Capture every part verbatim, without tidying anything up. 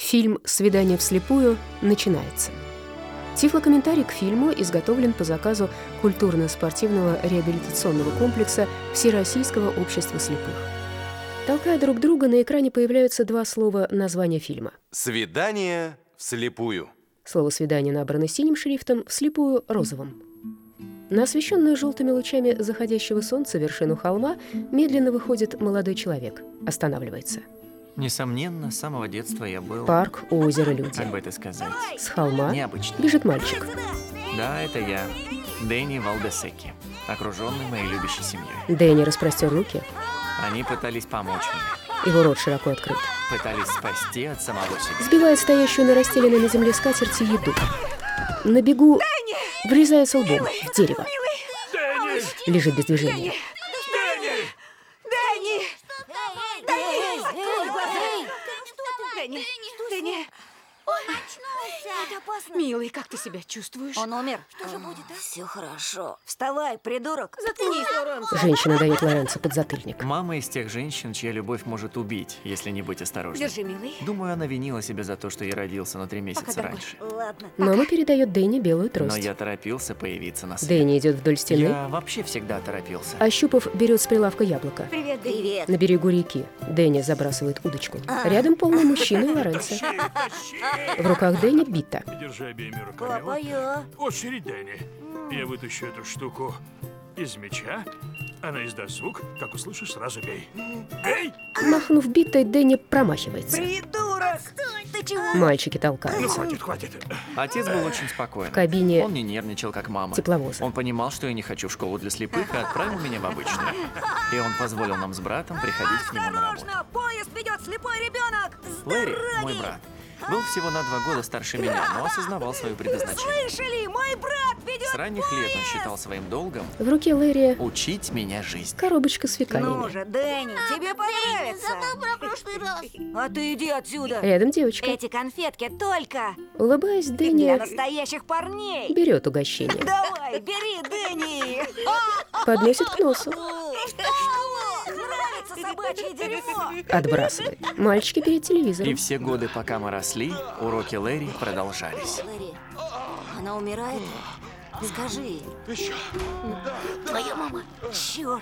Фильм «Свидание вслепую» начинается. Тифлокомментарий к фильму изготовлен по заказу культурно-спортивного реабилитационного комплекса Всероссийского общества слепых. Толкая друг друга, на экране появляются два слова названия фильма. «Свидание вслепую». Слово «свидание» набрано синим шрифтом, вслепую — розовым. На освещенную желтыми лучами заходящего солнца вершину холма медленно выходит молодой человек. Останавливается. Несомненно, с самого детства я был... Парк, озеро, люди. Как бы это сказать? С холма Необычно. бежит мальчик. Да, это я, Дэнни Валдесеки, окруженный моей любящей семьей. Дэнни распростер руки. Они пытались помочь мне, Его рот широко открыт. пытались спасти от самого себя. Сбивает стоящую на расстеленной на земле скатерти еду. На бегу врезается лбом в дерево. Лежит без движения. Дэнни! Дэнни! Открой глаза! Дэнни! Дэнни! Он очнулся! Это опасно! Милый, как ты себя чувствуешь? Он умер. Что же будет, а? Все хорошо. Вставай, придурок! Заткнись, Лоренцо! Женщина дает Лоренцо подзатыльник. Мама из тех женщин, чья любовь может убить, если не быть осторожным. Держи, милый. Думаю, она винила себя за то, что я родился на три месяца Пока, дорогой. раньше. Ладно. Мама передает Дэнни белую Но трость. я торопился появиться на свет. Дэнни идет вдоль стены. Я вообще всегда торопился. Ощупав, берет с прилавка яблоко. Привет, Дэнни. Привет. На берегу реки Дэнни забрасывает удочку. Рядом полный мужчина и Лоренцо. В руках Дэнни бита. Держи обеими руками. Папа, я. Очередь, Дэнни. Я вытащу эту штуку из мяча. Она издаст звук. Как услышишь, сразу бей. Бей! Махнув битой, Дэнни промахивается. Придурок! Ты чего? Мальчики Ну, толкаются. хватит, хватит. Отец был очень спокоен. В кабине Он не нервничал, как мама. тепловоза. Он понимал, что я не хочу в школу для слепых, и отправил меня в обычную. И он позволил нам с братом приходить к нему на работу. Осторожно! Поезд ведет слепой ребенок! Лэри, мой брат, был всего на два года старше меня, но осознавал свое предназначение. Слышали? Мой брат ведет С ранних лет он считал своим долгом В руке Лэри учить меня жизни. коробочка с Ну фекалиями. же, Дэнни, тебе понравится. Забыл про прошлый раз. А ты иди отсюда. Рядом девочка. Эти конфетки только Улыбаясь, для Дэнни настоящих парней. берет угощение. Давай, бери, Дэнни. Подносит к носу. Нравится собачье дерьмо. Отбрасывает. Мальчики перед И телевизором. все годы, пока мы росли, уроки Лэри продолжались. Лэри, она умирает? Скажи. Твоя мама. Черт.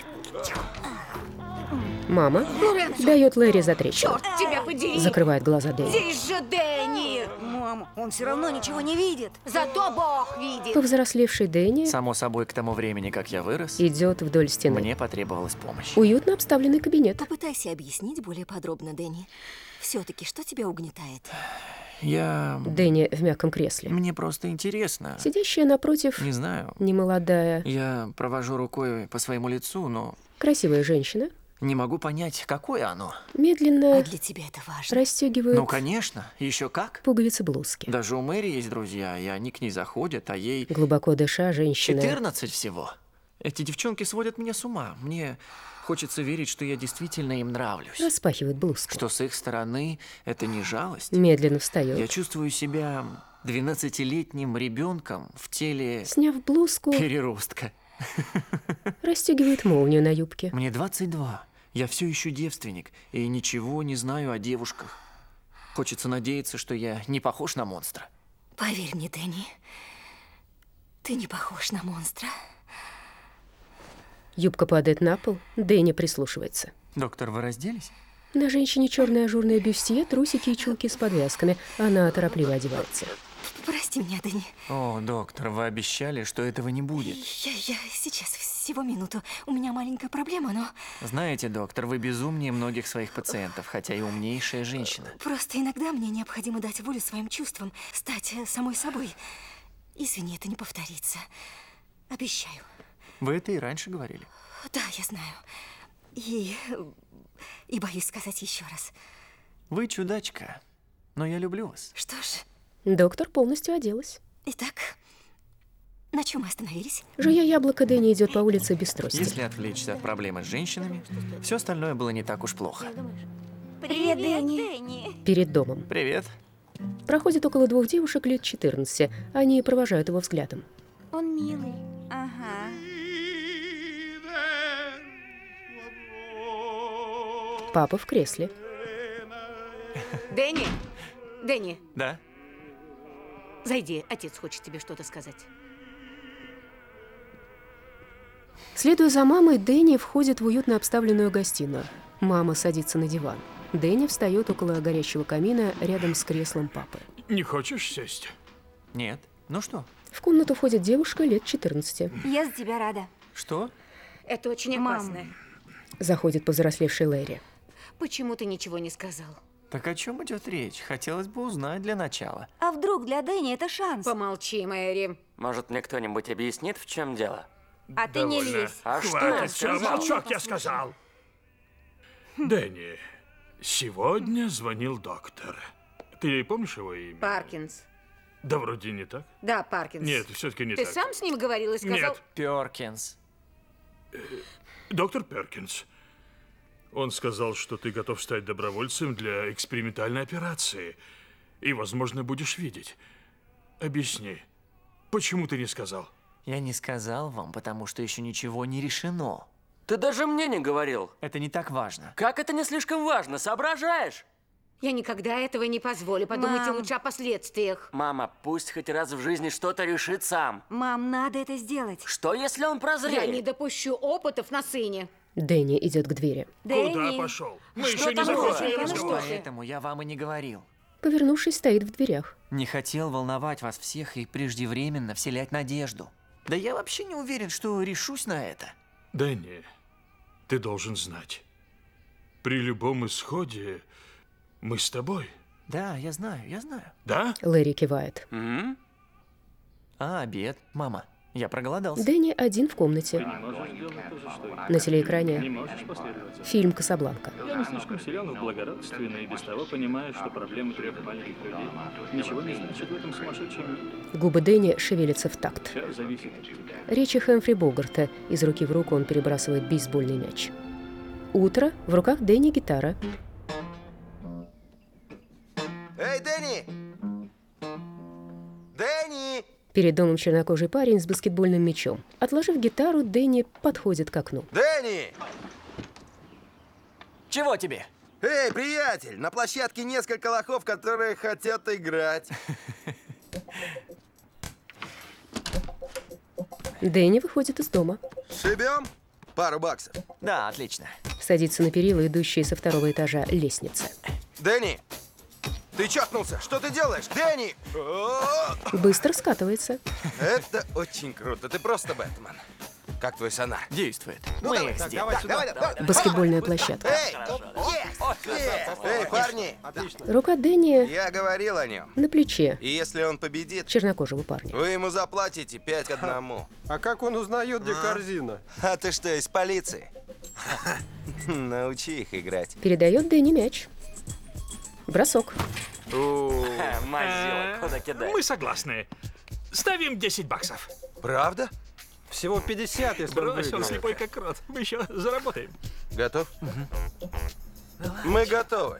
Мама дает Лэри затрещину. Черт тебя подери! Закрывает глаза Дэнни. Здесь же Дэнни! Мам, он все равно ничего не видит. Зато Бог видит! Повзрослевший Дэнни Само собой, к тому времени, как я вырос, идет вдоль стены. мне потребовалась помощь. Уютно обставленный кабинет. Попытайся объяснить более подробно, Дэнни. Все-таки что тебя угнетает? Я... Дэнни в мягком кресле. Мне просто интересно. Сидящая напротив Не знаю. немолодая, Я провожу рукой по своему лицу, но красивая женщина не могу понять, какое оно. медленно А для тебя это важно. расстегивает Ну, конечно, еще как. пуговицы блузки. Даже у Мэри есть друзья, и они к ней заходят, а ей Глубоко дыша, женщина четырнадцать всего. Эти девчонки сводят меня с ума. Мне хочется верить, что я действительно им нравлюсь. распахивает блузку. Что с их стороны это не жалость. Медленно встает. Я чувствую себя двенадцатилетним ребенком в теле Сняв блузку, переростка. расстегивает молнию на юбке. Мне двадцать два. Я все еще девственник и ничего не знаю о девушках. Хочется надеяться, что я не похож на монстра. Поверь мне, Дэнни, ты не похож на монстра. Юбка падает на пол, Дэнни прислушивается. Доктор, вы разделись? На женщине черное ажурное бюстье, трусики и чулки с подвязками. Она торопливо одевается. Прости меня, Дэнни. О, доктор, вы обещали, что этого не будет. Я, я сейчас, всего минуту. У меня маленькая проблема, но Знаете, доктор, вы безумнее многих своих пациентов, хотя и умнейшая женщина. просто иногда мне необходимо дать волю своим чувствам, стать э, самой собой. Извини, это не повторится. Обещаю. Вы это и раньше говорили. Да, я знаю. И... и боюсь сказать еще раз. Вы чудачка, но я люблю вас. Что ж, Доктор полностью оделась. итак, на чем мы остановились? Жуя яблоко, Дэнни идет по улице без трости. Если отвлечься от проблемы с женщинами, все остальное было не так уж плохо. Привет, Дэнни. Перед домом. Привет. Проходит около двух девушек лет четырнадцати. Они провожают его взглядом. Он милый. Ага. Папа в кресле. Дэнни, Дэнни, Да? зайди, отец хочет тебе что-то сказать. Следуя за мамой, Дэнни входит в уютно обставленную гостиную. Мама садится на диван. Дэнни встает около горящего камина рядом с креслом папы. Не хочешь сесть? Нет. Ну что? В комнату входит девушка лет четырнадцати. Я за тебя рада. Что? Это очень Мам. опасно. Заходит повзрослевший Лэри. Почему ты ничего не сказал? Так о чем идет речь? Хотелось бы узнать для начала. А вдруг для Дэнни это шанс? Помолчи, Мэри. Может, мне кто-нибудь объяснит, в чем дело? А ты не Довольно. лезь. А что Хватит, ты всё, сказал? молчок, я сказал. Дэнни, сегодня звонил доктор. Ты помнишь его имя? Паркинс. Да вроде не так. Да, Паркинс. Нет, все-таки не Ты так. сам с ним говорил и сказал... Нет, Перкинс. доктор Перкинс. Он сказал, что ты готов стать добровольцем для экспериментальной операции. И, возможно, будешь видеть. Объясни, почему ты не сказал? Я не сказал вам, потому что еще ничего не решено. Ты даже мне не говорил. Это не так важно. Как это не слишком важно, соображаешь? Я никогда этого не позволю. Подумайте Мам. лучше о последствиях. Мама, пусть хоть раз в жизни что-то решит сам. Мам, надо это сделать. Что, если он прозреет? Я не допущу опытов на сыне. Дэнни идет к двери. Куда Дэнни. пошел? Мы Что еще не такое? закончили Ну, разговор. что ты? Поэтому я вам и не говорил. Повернувшись, стоит в дверях. Не хотел волновать вас всех и преждевременно вселять надежду. Да я вообще не уверен, что решусь на это. Дэнни, ты должен знать. При любом исходе мы с тобой. Да, я знаю, я знаю. Да? Лэри кивает. М? А, обед. Мама, я проголодался. Дэнни один в комнате. На телеэкране фильм «Касабланка». Я не слишком силен в благородстве, но и без того понимаю, что проблемы трех маленьких людей ничего не значит в этом сумасшедшем мире. Губы Дэнни шевелятся в такт. Все зависит от тебя. Речи Хэмфри Богарта. Из руки в руку он перебрасывает бейсбольный мяч. Утро. В руках Дэнни гитара. Эй, Дэнни! Дэнни! Перед домом чернокожий парень с баскетбольным мячом. Отложив гитару, Дэнни подходит к окну. Дэнни! Чего тебе? Эй, приятель! На площадке несколько лохов, которые хотят играть. Дэнни выходит из дома. Шибем? Пару баксов. Да, отлично. Садится на перила, идущие со второго этажа лестницы. Дэнни! Ты чокнулся! Что ты делаешь? Дэнни! О, Быстро скатывается. это очень круто. Ты просто Бэтмен. Как твой сонар? Действует. Ну, Мы давай, их так, сделаем. давай, давай, давай. Баскетбольная площадка. Эй! Есть! Есть! Эй, парни! Рука Дэнни Я говорил о нем. на плече И если он победит, чернокожего парня. вы ему заплатите пять к одному. А как он узнает, где корзина? А ты что, из полиции? Научи их играть. Передает Дэнни мяч. Бросок. Ха, Мазила, куда кидать? Мы согласны. Ставим десять баксов. Правда? Всего пятьдесят, если он Брось, он выиграет. слепой как крот. Мы еще заработаем. Готов? Мы готовы.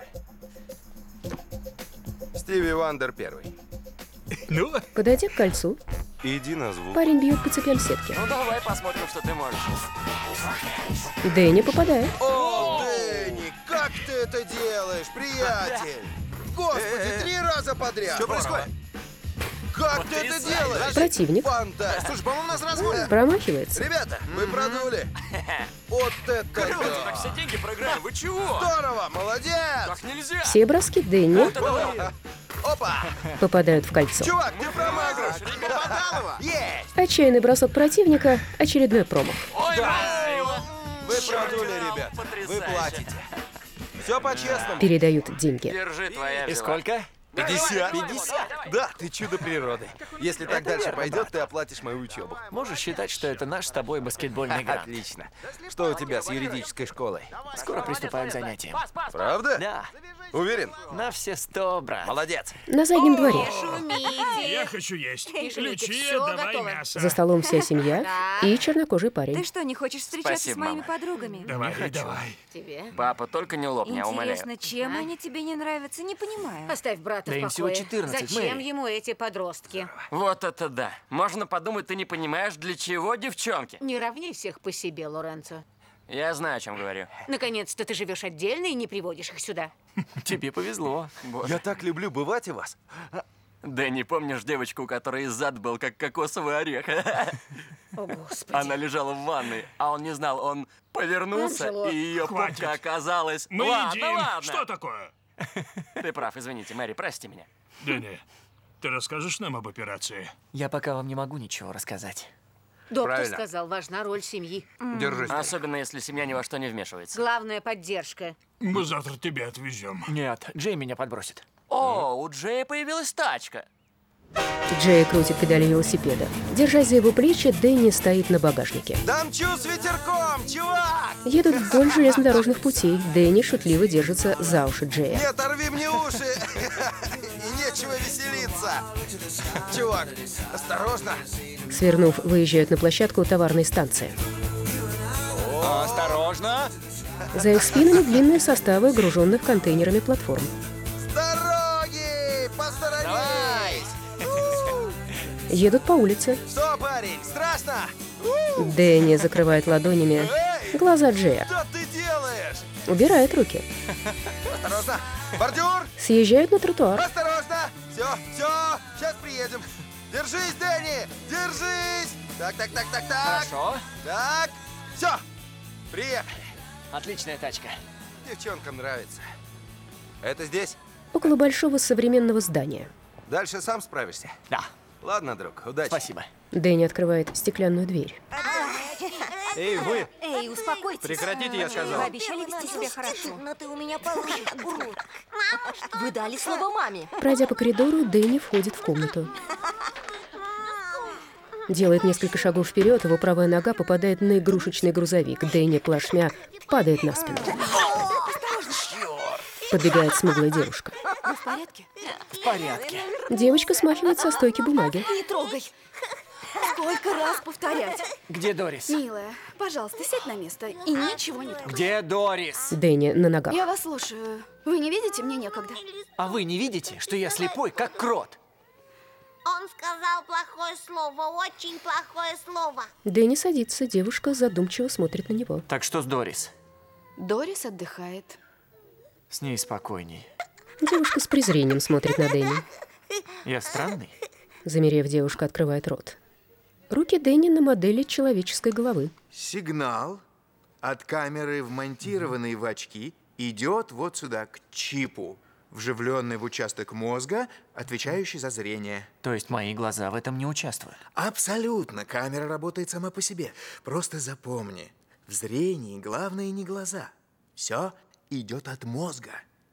Стиви Вандер первый. Ну, Подойдя к кольцу, Иди на звук. парень бьет по цепям сетки. Ну давай посмотрим, что ты можешь. Дэнни попадает. О, Дэнни, как ты это делаешь, приятель? Господи, три раза подряд. Что происходит? Как ты это делаешь? Противник Фантастика. Слушай, по-моему, у нас развод. промахивается. Ребята, вы продули. Вот это Так да. все деньги проиграем, вы чего? Здорово, молодец. Так нельзя. Все броски Дэнни Опа. попадают в кольцо. Чувак, ты промазал. Есть. Отчаянный бросок противника, очередной промах. Ой, Мазила. Вы продули, ребят. Вы Потрясающе. платите. Все по-честному. Передают деньги. Держи твоя И взяла. сколько? пятьдесят. пятьдесят? Да, ты чудо природы. Если так дальше пойдет, ты оплатишь мою учебу. Можешь считать, что это наш с тобой баскетбольный грант. Отлично. Что у тебя с юридической школой? Скоро приступаю к занятиям. Правда? Да, Уверен? на все сто, брат. Молодец. На заднем дворе. Шумите. я хочу есть. Шумите, Лючия, всё давай готово. мясо. За столом вся семья и чернокожий Ты парень. что, не хочешь встречаться Спасибо, с моими мама. подругами? Давай, давай. Тебе. Папа, только не лопни, а умоляю. Интересно, чем А? они тебе не нравятся? Не понимаю. Оставь брата Да в им всего покое. четырнадцать, Зачем Мэри. ему эти подростки? Вот это да. Можно подумать, ты не понимаешь, для чего девчонки. Не равни всех по себе, Лоренцо. Я знаю, о чем говорю. Наконец-то ты живешь отдельно и не приводишь их сюда. Тебе повезло. Боже. Я так люблю бывать у вас. Дэнни, помнишь девочку, у которой зад был как кокосовый орех? О, Господи. Она лежала в ванной, а он не знал. Он повернулся, Анджело. и ее Хватит. попка оказалась... Мы ладно, едим. ладно. Что такое? Ты прав, извините, Мэри, прости меня. Дэнни, ты расскажешь нам об операции? Я пока вам не могу ничего рассказать. Доктор Правильно. сказал, важна роль семьи. Держись. Особенно, если семья ни во что не вмешивается. Главная поддержка. Мы завтра тебя отвезем. Нет, Джей меня подбросит. О, у Джея появилась тачка. Джей крутит педали велосипеда. Держась за его плечи, Дэнни стоит на багажнике. Дамчу с ветерком, чувак! Едут вдоль железнодорожных путей. Дэнни шутливо держится за уши Джея. Не оторви мне уши! И нечего веселиться! Чувак, осторожно! Свернув, выезжают на площадку товарной станции. Осторожно! За их спинами длинные составы груженных контейнерами платформ. С дороги! Посторонись! Едут по улице. Что, парень, страшно? Дэнни закрывает ладонями глаза Джея. Что ты делаешь? Убирает руки. Осторожно! Бордюр! Съезжают на тротуар. Осторожно! Все, все, сейчас приедем. Держись, Дэнни! Держись! Так, так, так, так, так. Хорошо. Так, все, приехали. Отличная тачка. Девчонкам нравится. Это здесь? Около большого современного здания. Дальше сам справишься? Да, Ладно, друг, удачи. спасибо. Дэнни открывает стеклянную дверь. Эй, вы! Эй, успокойтесь. Прекратите, я сказал. Вы обещали вести себя хорошо. Но ты у меня получишь, урод. Вы дали слово маме. Пройдя по коридору, Дэнни входит в комнату. Делает несколько шагов вперед, его правая нога попадает на игрушечный грузовик. Дэнни плашмя падает на спину. Подбегает смуглая девушка. Вы в порядке? В порядке. Девочка смахивает со стойки бумаги. Не трогай. Сколько раз повторять? Где Дорис? Милая, пожалуйста, сядь на место и ничего не трогай. Где Дорис? Дэнни на ногах. Я вас слушаю. Вы не видите? Мне некогда. А вы не видите, что я слепой, как крот? Он сказал плохое слово, очень плохое слово. Дэнни садится, девушка задумчиво смотрит на него. Так что с Дорис? Дорис отдыхает. С ней спокойней. Девушка с презрением смотрит на Дэнни. Я странный? Замерев, девушка открывает рот. Руки Дэнни на модели человеческой головы. Сигнал от камеры, вмонтированной в очки, идет вот сюда, к чипу, вживленный в участок мозга, отвечающий за зрение. То есть мои глаза в этом не участвуют? Абсолютно. Камера работает сама по себе. Просто запомни, в зрении главное не глаза. Все идет от мозга.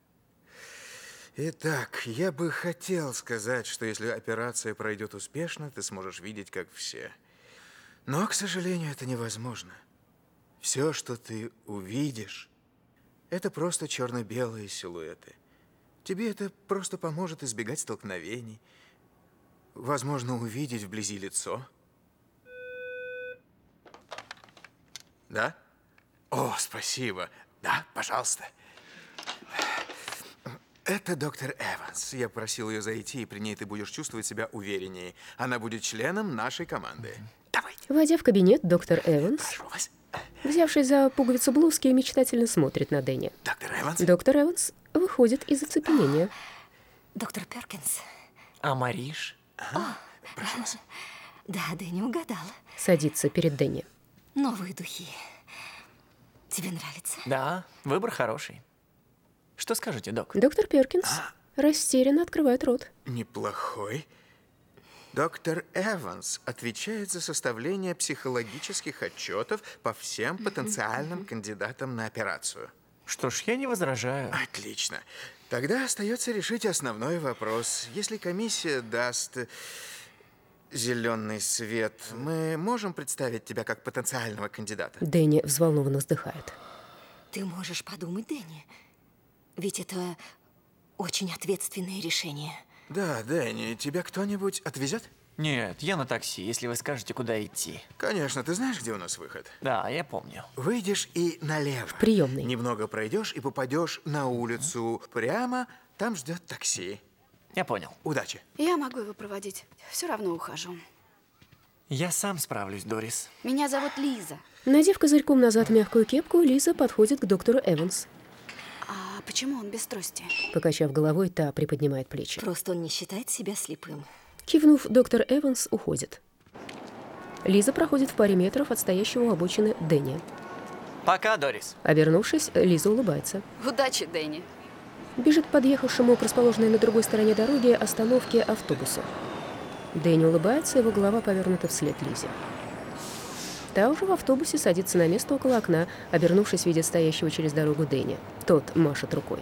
Итак, я бы хотел сказать, что если операция пройдет успешно, ты сможешь видеть, как все. Но, к сожалению, это невозможно. Все, что ты увидишь, это просто черно-белые силуэты. Тебе это просто поможет избегать столкновений. Возможно, увидеть вблизи лицо. Да? О, спасибо. Да, пожалуйста. Это доктор Эванс. Я просил ее зайти, и при ней ты будешь чувствовать себя увереннее. Она будет членом нашей команды. Давайте. Войдя в кабинет, доктор Эванс, Прошу вас. взявшись за пуговицу блузки, мечтательно смотрит на Дэнни. Доктор Эванс? Доктор Эванс выходит из оцепенения. Доктор Перкинс. А Мариш? Прошу вас. Да, Дэнни угадала. Садится перед Дэнни. Новые духи. Тебе нравится? Да, выбор хороший. Что скажете, док? Доктор Перкинс растерянно открывает рот. Неплохой. Доктор Эванс отвечает за составление психологических отчетов по всем потенциальным кандидатам на операцию. Что ж, я не возражаю. Отлично. Тогда остается решить основной вопрос. Если комиссия даст зеленый свет, мы можем представить тебя как потенциального кандидата? Дэнни взволнованно вздыхает. Ты можешь подумать, Дэнни. Ведь это очень ответственное решение. Да, Дэнни, тебя кто-нибудь отвезет? Нет, я на такси, если вы скажете, куда идти. Конечно, ты знаешь, где у нас выход? Да, я помню. Выйдешь и налево. В приемной. Немного пройдешь и попадешь на улицу. Прямо там ждет такси. Я понял. Удачи. Я могу его проводить. Все равно ухожу. Я сам справлюсь, Дорис. Меня зовут Лиза. Надев козырьком назад мягкую кепку, Лиза подходит к доктору Эванс. А почему он без трости? Покачав головой, та приподнимает плечи. Просто он не считает себя слепым. Кивнув, доктор Эванс уходит. Лиза проходит в паре метров от стоящего у обочины Дэнни. Пока, Дорис. Обернувшись, Лиза улыбается. Удачи, Дэнни. Бежит к подъехавшему к расположенной на другой стороне дороги остановке автобусу. Дэнни улыбается, его голова повернута вслед Лизе. Та уже в автобусе садится на место около окна, обернувшись, видит стоящего через дорогу Дэнни. Тот машет рукой.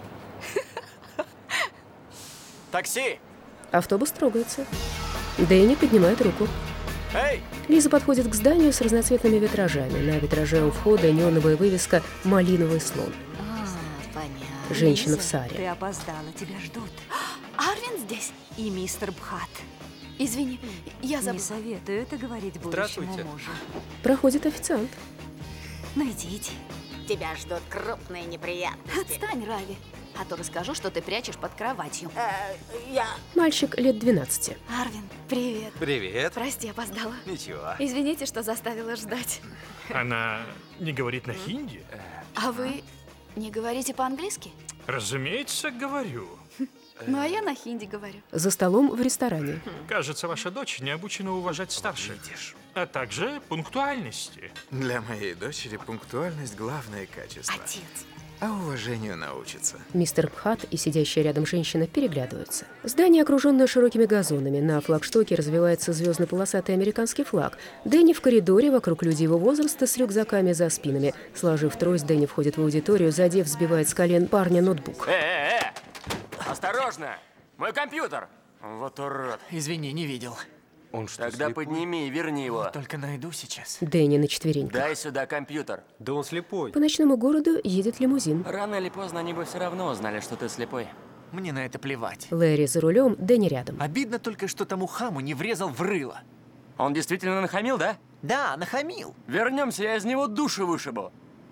Такси! Автобус трогается. Дэнни поднимает руку. Эй! Лиза подходит к зданию с разноцветными витражами. На витраже у входа неоновая вывеска «Малиновый слон». А, понятно. Женщина Лиза, в саре. Ты опоздала, тебя ждут. Арвин здесь? И мистер Бхат. Извини, я забыла. Не советую это говорить будущему Здравствуйте. мужу. Проходит официант. Ну идите. Тебя ждут крупные неприятности. Отстань, Рави. А то расскажу, что ты прячешь под кроватью. Э, я... Мальчик лет двенадцати. Арвин, привет. Привет. Прости, опоздала. Ничего. Извините, что заставила ждать. Она не говорит на хинди? А вы не говорите по-английски? Разумеется, говорю. Ну, а я на хинди говорю. За столом в ресторане. Кажется, ваша дочь не обучена уважать старших. А также пунктуальности. Для моей дочери пунктуальность – главное качество. Отец. А уважению научится. Мистер Бхат и сидящая рядом женщина переглядываются. Здание, окруженное широкими газонами. На флагштоке развивается звездно-полосатый американский флаг. Дэнни в коридоре, вокруг люди его возраста с рюкзаками за спинами. Сложив трость, Дэнни входит в аудиторию, задев, сбивает с колен парня ноутбук. Э-э-э! Осторожно! Мой компьютер! Вот урод. Извини, не видел. Он что, Тогда слепой? подними и верни его. Только найду сейчас. Дэнни на четвереньках. Дай сюда компьютер. Да он слепой. По ночному городу едет лимузин. Рано или поздно они бы все равно узнали, что ты слепой. Мне на это плевать. Лэри за рулем, Дэнни рядом. Обидно только, что тому хаму не врезал в рыло. Он действительно нахамил, да? Да, нахамил. Вернемся, я из него душу вышибу.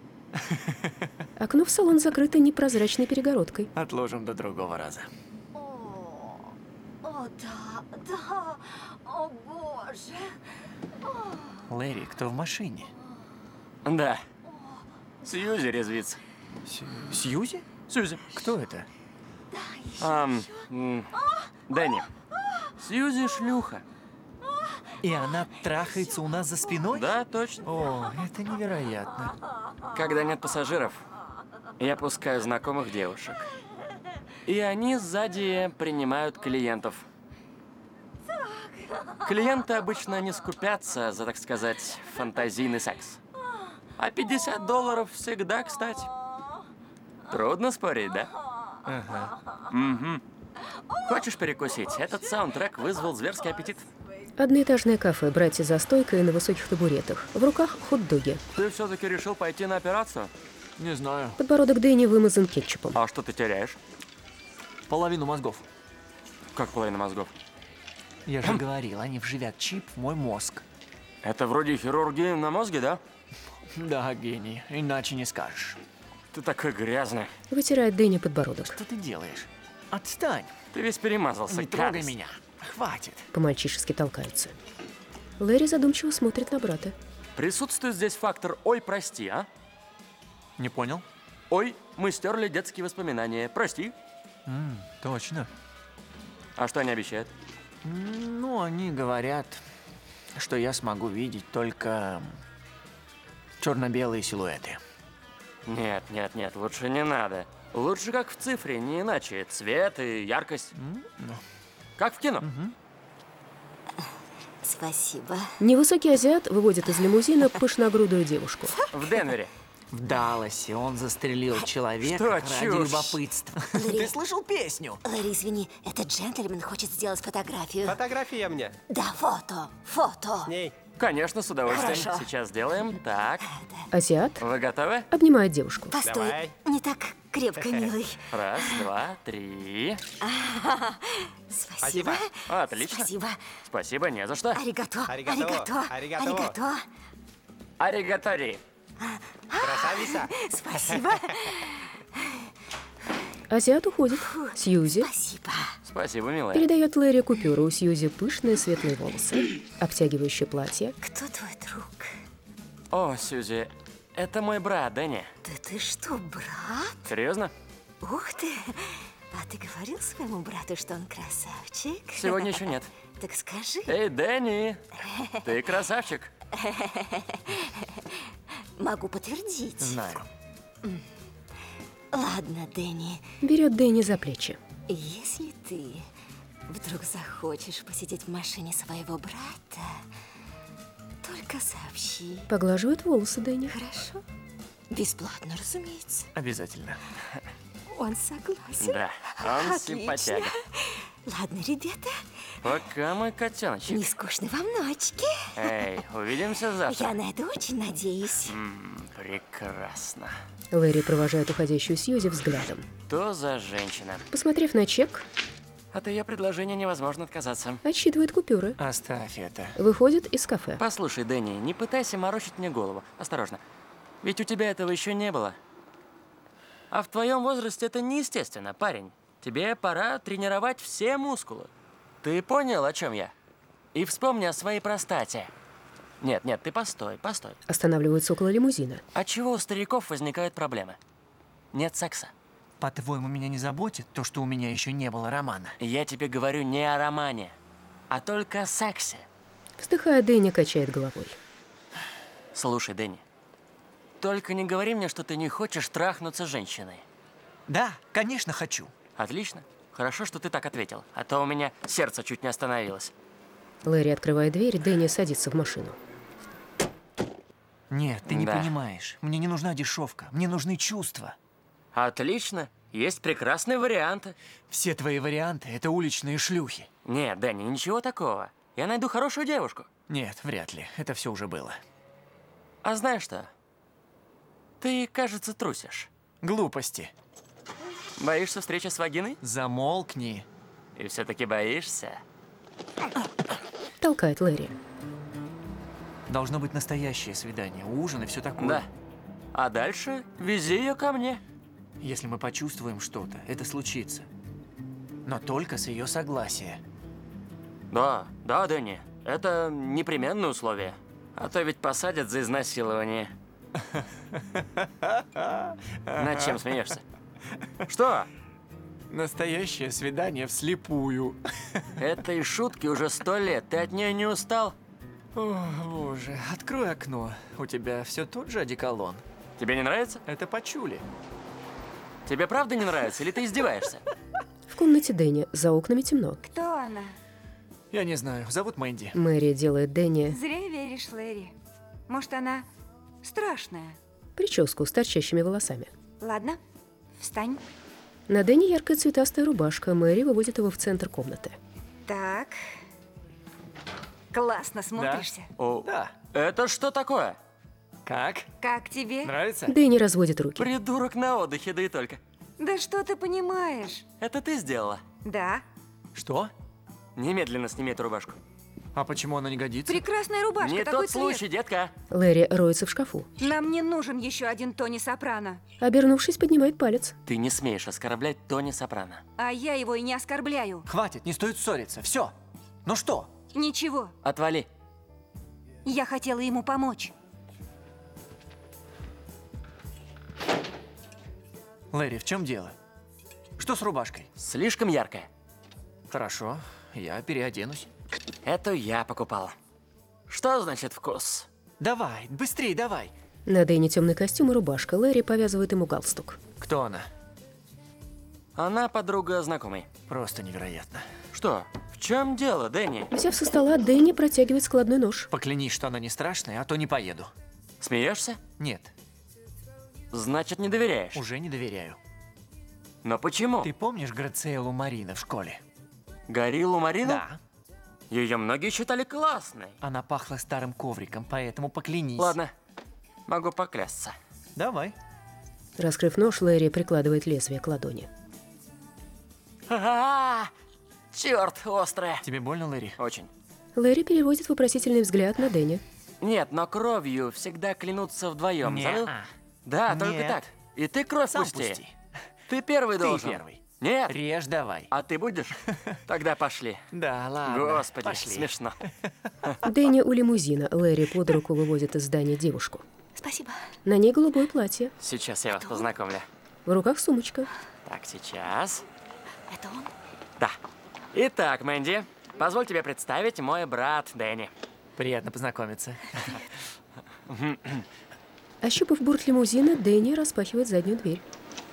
Окно в салон закрыто непрозрачной перегородкой. Отложим до другого раза. О, о, да, да. О, боже. Лэри, кто в машине? Да. Сьюзи резвится. Сью- Сьюзи? Сьюзи. Кто это? Ам, м, Дэнни. Сьюзи шлюха. И она трахается у нас за спиной? Да, точно. О, это невероятно. Когда нет пассажиров, я пускаю знакомых девушек. И они сзади принимают клиентов. Клиенты обычно не скупятся за, так сказать, фантазийный секс. А пятьдесят долларов всегда, кстати. Трудно спорить, да? Ага. Угу. Хочешь перекусить? Этот саундтрек вызвал зверский аппетит. Одноэтажное кафе, братья за стойкой на высоких табуретах. В руках хот-доги. Ты все-таки решил пойти на операцию? Не знаю. Подбородок Дэнни вымазан кетчупом. А что ты теряешь? Половину мозгов. Как половина мозгов? Я же говорил, они вживят чип в мой мозг. Это вроде хирургии на мозге, да? Да, гений, иначе не скажешь. Ты такой грязный. Вытирает Дэнни подбородок. Что ты делаешь? Отстань. Ты весь перемазался. Не трогай гадость. меня. Хватит. По-мальчишески толкаются. Лэри задумчиво смотрит на брата. Присутствует здесь фактор «Ой, прости», а? Не понял? Ой, мы стерли детские воспоминания. Прости. М, точно. А что они обещают? М, Ну, они говорят, что я смогу видеть только черно-белые силуэты. Нет, нет, нет, лучше не надо. Лучше как в цифре, не иначе. Цвет и яркость. М, ну. Как в кино. Спасибо. Невысокий азиат выводит из лимузина пышногрудую девушку. В Денвере. В Далласе он застрелил человека Что, ради чушь? любопытства. Лэри. Ты слышал песню? Лэри, извини, этот джентльмен хочет сделать фотографию. Фотография мне. Да, фото, фото. С ней. Конечно, с удовольствием. Хорошо. Сейчас сделаем. Так. Азиат Вы готовы? обнимает девушку. Постой, Давай. не так крепко, милый. Раз, два, три. Спасибо. Отлично. Спасибо. Спасибо, не за что. Аригато. Аригато. Аригато. Аригато. Аригато. Аригатори. Красавица. Спасибо. Азиат уходит. Сьюзи Спасибо. Спасибо, милая. передает Лэри купюру. У Сьюзи пышные светлые волосы, обтягивающее платье. Кто твой друг? О, Сьюзи, это мой брат, Дэнни. Да ты что, брат? Серьезно? Ух ты! А ты говорил своему брату, что он красавчик? Сегодня еще нет. Так скажи. Эй, Дэнни, ты красавчик. Могу подтвердить. Знаю. Ладно, Дэнни. Берет Дэнни за плечи. Если ты вдруг захочешь посидеть в машине своего брата, только сообщи. Поглаживает волосы Дэнни. Хорошо? Бесплатно, разумеется. Обязательно. Он согласен. Да, он Отлично. симпатяга. Ладно, ребята, Пока, мой котеночек. не скучно вам ночки. Эй, увидимся завтра. Я на это очень надеюсь. М, прекрасно. Лэри провожает уходящую Сьюзи взглядом. Что за женщина? Посмотрев на чек, От ее предложения невозможно отказаться. отсчитывает купюры. Оставь это. Выходит из кафе. Послушай, Дэнни, не пытайся морочить мне голову. Осторожно. Ведь у тебя этого еще не было. А в твоем возрасте это неестественно, парень. Тебе пора тренировать все мускулы. Ты понял, о чем я? И вспомни о своей простате. Нет, нет, ты постой, постой. Останавливается около лимузина. От чего у стариков возникают проблемы? Нет секса. По-твоему, меня не заботит то, что у меня еще не было романа? Я тебе говорю не о романе, а только о сексе. Вздыхая, Дэнни качает головой. Слушай, Дэнни, только не говори мне, что ты не хочешь трахнуться с женщиной. Да, конечно, хочу. Отлично. Хорошо, что ты так ответил, а то у меня сердце чуть не остановилось. Лэри открывает дверь, Дэнни садится в машину. Нет, ты не Да. понимаешь. Мне не нужна дешевка, мне нужны чувства. Отлично. Есть прекрасные варианты. Все твои варианты — это уличные шлюхи. Нет, Дэнни, ничего такого. Я найду хорошую девушку. Нет, вряд ли. Это все уже было. А знаешь что? Ты, кажется, трусишь. Глупости. Боишься встречи с вагиной? Замолкни. И все-таки боишься? Толкает Лэри. Должно быть настоящее свидание, ужин и все такое. Да. А дальше вези ее ко мне. Если мы почувствуем что-то, это случится. Но только с ее согласия. Да, да, Дэнни. Это непременное условие. А то ведь посадят за изнасилование. Над чем смеешься? Что? Настоящее свидание вслепую. Этой шутки уже сто лет. Ты от нее не устал? О, боже, открой окно. У тебя все тот же одеколон. Тебе не нравится? Это пачули. Тебе правда не нравится или ты издеваешься? В комнате Дэнни. За окнами темно. Кто она? Я не знаю. Зовут Мэнди. Мэри делает Дэнни Зря веришь, Лэри. Может, она страшная? прическу с торчащими волосами. Ладно, встань. На Дэнни яркая цветастая рубашка. Мэри выводит его в центр комнаты. Так. Классно смотришься. О, Да. это что такое? Как? Как тебе? Нравится? Дэнни разводит руки. Придурок на отдыхе, да и только. Да что ты понимаешь? Это ты сделала? Да. Что? Немедленно сними эту рубашку. А почему она не годится? Прекрасная рубашка. Не Какой тот цвет? случай, детка. Лэри роется в шкафу. Нам не нужен еще один Тони Сопрано. Обернувшись, поднимает палец. Ты не смеешь оскорблять Тони Сопрано. А я его и не оскорбляю. Хватит, не стоит ссориться. Все. Ну что? Ничего. Отвали. Я хотела ему помочь. Лэри, в чем дело? Что с рубашкой? Слишком яркая. Хорошо, я переоденусь. Это я покупала. Что значит вкус? Давай, быстрей, давай. На Дэнни темный костюм и рубашка. Лэри повязывает ему галстук. Кто она? Она подруга знакомой. Просто невероятно. Что? В чем дело, Дэнни? Взяв со стола, Дэнни протягивает складной нож. Поклянись, что она не страшная, а то не поеду. Смеешься? Нет, Значит, не доверяешь. уже не доверяю. Но почему? Ты помнишь Грациэлу Марина в школе? Гориллу Марину? Да. Ее многие считали классной. Она пахла старым ковриком, поэтому поклянись. Ладно, могу поклясться. Давай. Раскрыв нож, Лэри прикладывает лезвие к ладони. А-а-а! Черт, острая. Тебе больно, Лэри? Очень. Лэри переводит вопросительный взгляд на Дэнни. Нет, но кровью всегда клянутся вдвоем. Не-а. Забыл? Да, только Нет. так. И ты кровь Сам пусти. пусти. Ты первый Ты должен. первый. Нет. Режь давай. А ты будешь? Тогда пошли. Да, ладно. Господи, пошли. смешно. Дэнни у лимузина. Лэри под руку выводит из здания девушку. Спасибо. На ней голубое платье. Сейчас я вас познакомлю. В руках сумочка. Так, сейчас. Это он? Да. Итак, Мэнди, позволь тебе представить мой брат Дэнни. Приятно познакомиться. Ощупав борт лимузина, Дэнни распахивает заднюю дверь.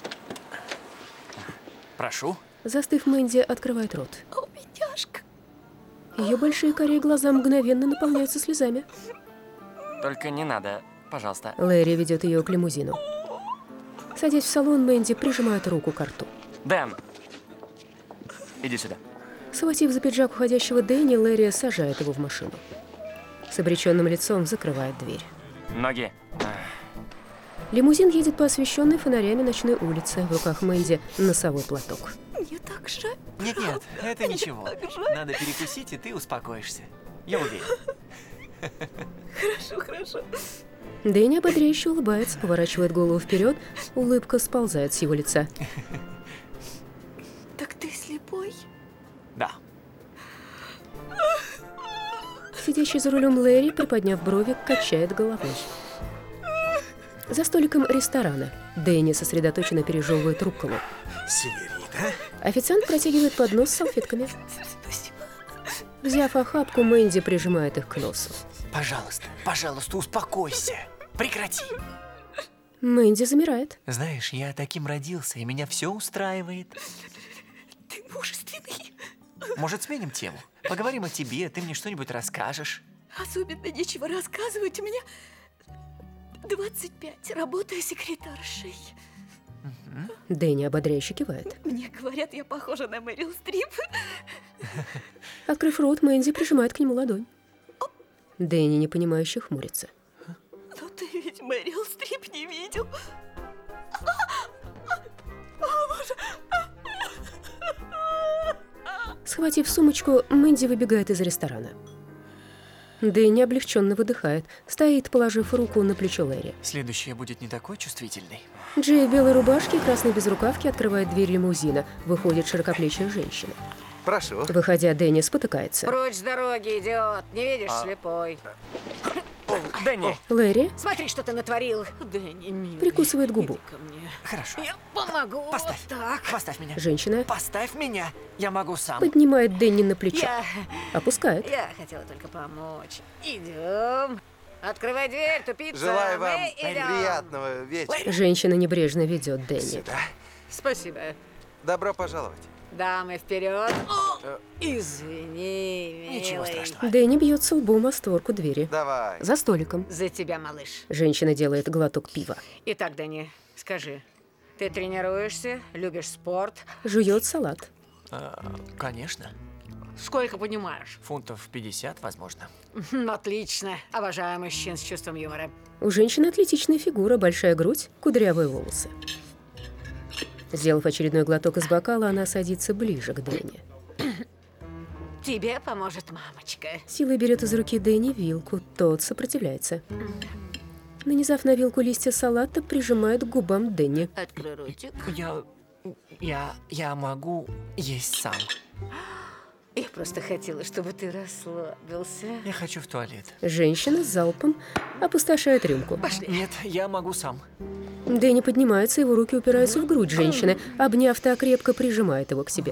Прошу. Застыв, Мэнди открывает рот. О, бедняжка. Ее большие карие глаза мгновенно наполняются слезами. Только не надо, пожалуйста. Лэри ведет ее к лимузину. Садясь в салон, Мэнди прижимает руку к рту. Дэн, иди сюда. Схватив за пиджак уходящего Дэнни, Лэри сажает его в машину. С обреченным лицом закрывает дверь. Ноги. Лимузин едет по освещенной фонарями ночной улице. В руках Мэнди носовой платок. Мне так жаль. Нет-нет, это ничего. Надо перекусить, и ты успокоишься. Я уверен. Хорошо, хорошо. Дэнни ободряюще улыбается, поворачивает голову вперед. Улыбка сползает с его лица. Так ты слепой? Да. Сидящий за рулем Лэри, приподняв брови, качает головой. За столиком ресторана Дэнни сосредоточенно пережевывает рукколу. Синьорита. Официант протягивает поднос с салфетками. Спасибо. Взяв охапку, Мэнди прижимает их к носу. Пожалуйста, пожалуйста, успокойся. Прекрати. Мэнди замирает. Знаешь, я таким родился, и меня все устраивает. Ты мужественный. Может, сменим тему? Поговорим о тебе, ты мне что-нибудь расскажешь. Особенно нечего рассказывать. У меня двадцать пять, работаю секретаршей. Дэнни ободряюще кивает. Мне говорят, я похожа на Мэрил Стрип. Открыв рот, Мэнди прижимает к нему ладонь. Дэнни непонимающе хмурится. Но ты ведь Мэрил Стрип не видел. Схватив сумочку, Мэнди выбегает из ресторана. Дэнни облегченно выдыхает, стоит, положив руку на плечо Лэри. Следующая будет не такой чувствительной. Джей в белой рубашке и красной безрукавке открывает дверь лимузина. Выходит широкоплечая женщина. Прошу. Выходя, Дэнни спотыкается. Прочь с дороги, идиот. Не видишь, А. слепой. Дэнни. Лэри Смотри, что ты натворил. Дэнни, милый. прикусывает губу. Иди ко мне. Хорошо. Я помогу. Поставь. Вот так. Поставь меня. Женщина Поставь меня. Я могу сам. поднимает Дэнни на плечо. Я... Опускает. Я хотела только помочь. Идем. Открывай дверь, тупица. Желаю вам Мы идем. приятного вечера. Женщина небрежно ведет Дэнни. Сюда. Спасибо. Добро пожаловать. Дамы, вперед. О, извини, Ничего милый. страшного. Дэнни бьется лбом о створку двери. Давай. За столиком. За тебя, малыш. Женщина делает глоток пива. Итак, Дэнни, скажи, ты тренируешься, любишь спорт? Жует салат. А, конечно. Сколько понимаешь? Фунтов пятьдесят, возможно. Хм, Отлично. Обожаю мужчин с чувством юмора. У женщины атлетичная фигура, большая грудь, кудрявые волосы. Сделав очередной глоток из бокала, она садится ближе к Дэнни. Тебе поможет мамочка. Силой берет из руки Дэнни вилку, тот сопротивляется. Нанизав на вилку листья салата, прижимает к губам Дэнни. Открой ротик. Я... Я... Я могу есть сам. Я просто хотела, чтобы ты расслабился. Я хочу в туалет. Женщина с залпом опустошает рюмку. Пошли. Нет, я могу сам. Дэнни поднимается, его руки упираются в грудь женщины. Обняв, та крепко прижимает его к себе.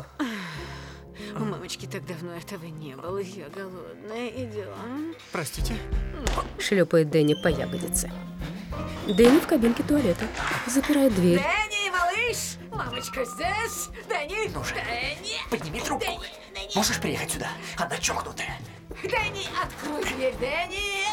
У мамочки так давно этого не было. Я голодная. Идем. Простите. Шлепает Дэнни по ягодице. Дэнни в кабинке туалета. Запирает дверь. Дэнни, малыш! Мамочка здесь! Дэнни! Ну же, Дэнни! подними трубку. Дэнни! Дэнни! Можешь приехать сюда? Она чокнутая. Дэнни, открой дверь, Дэнни!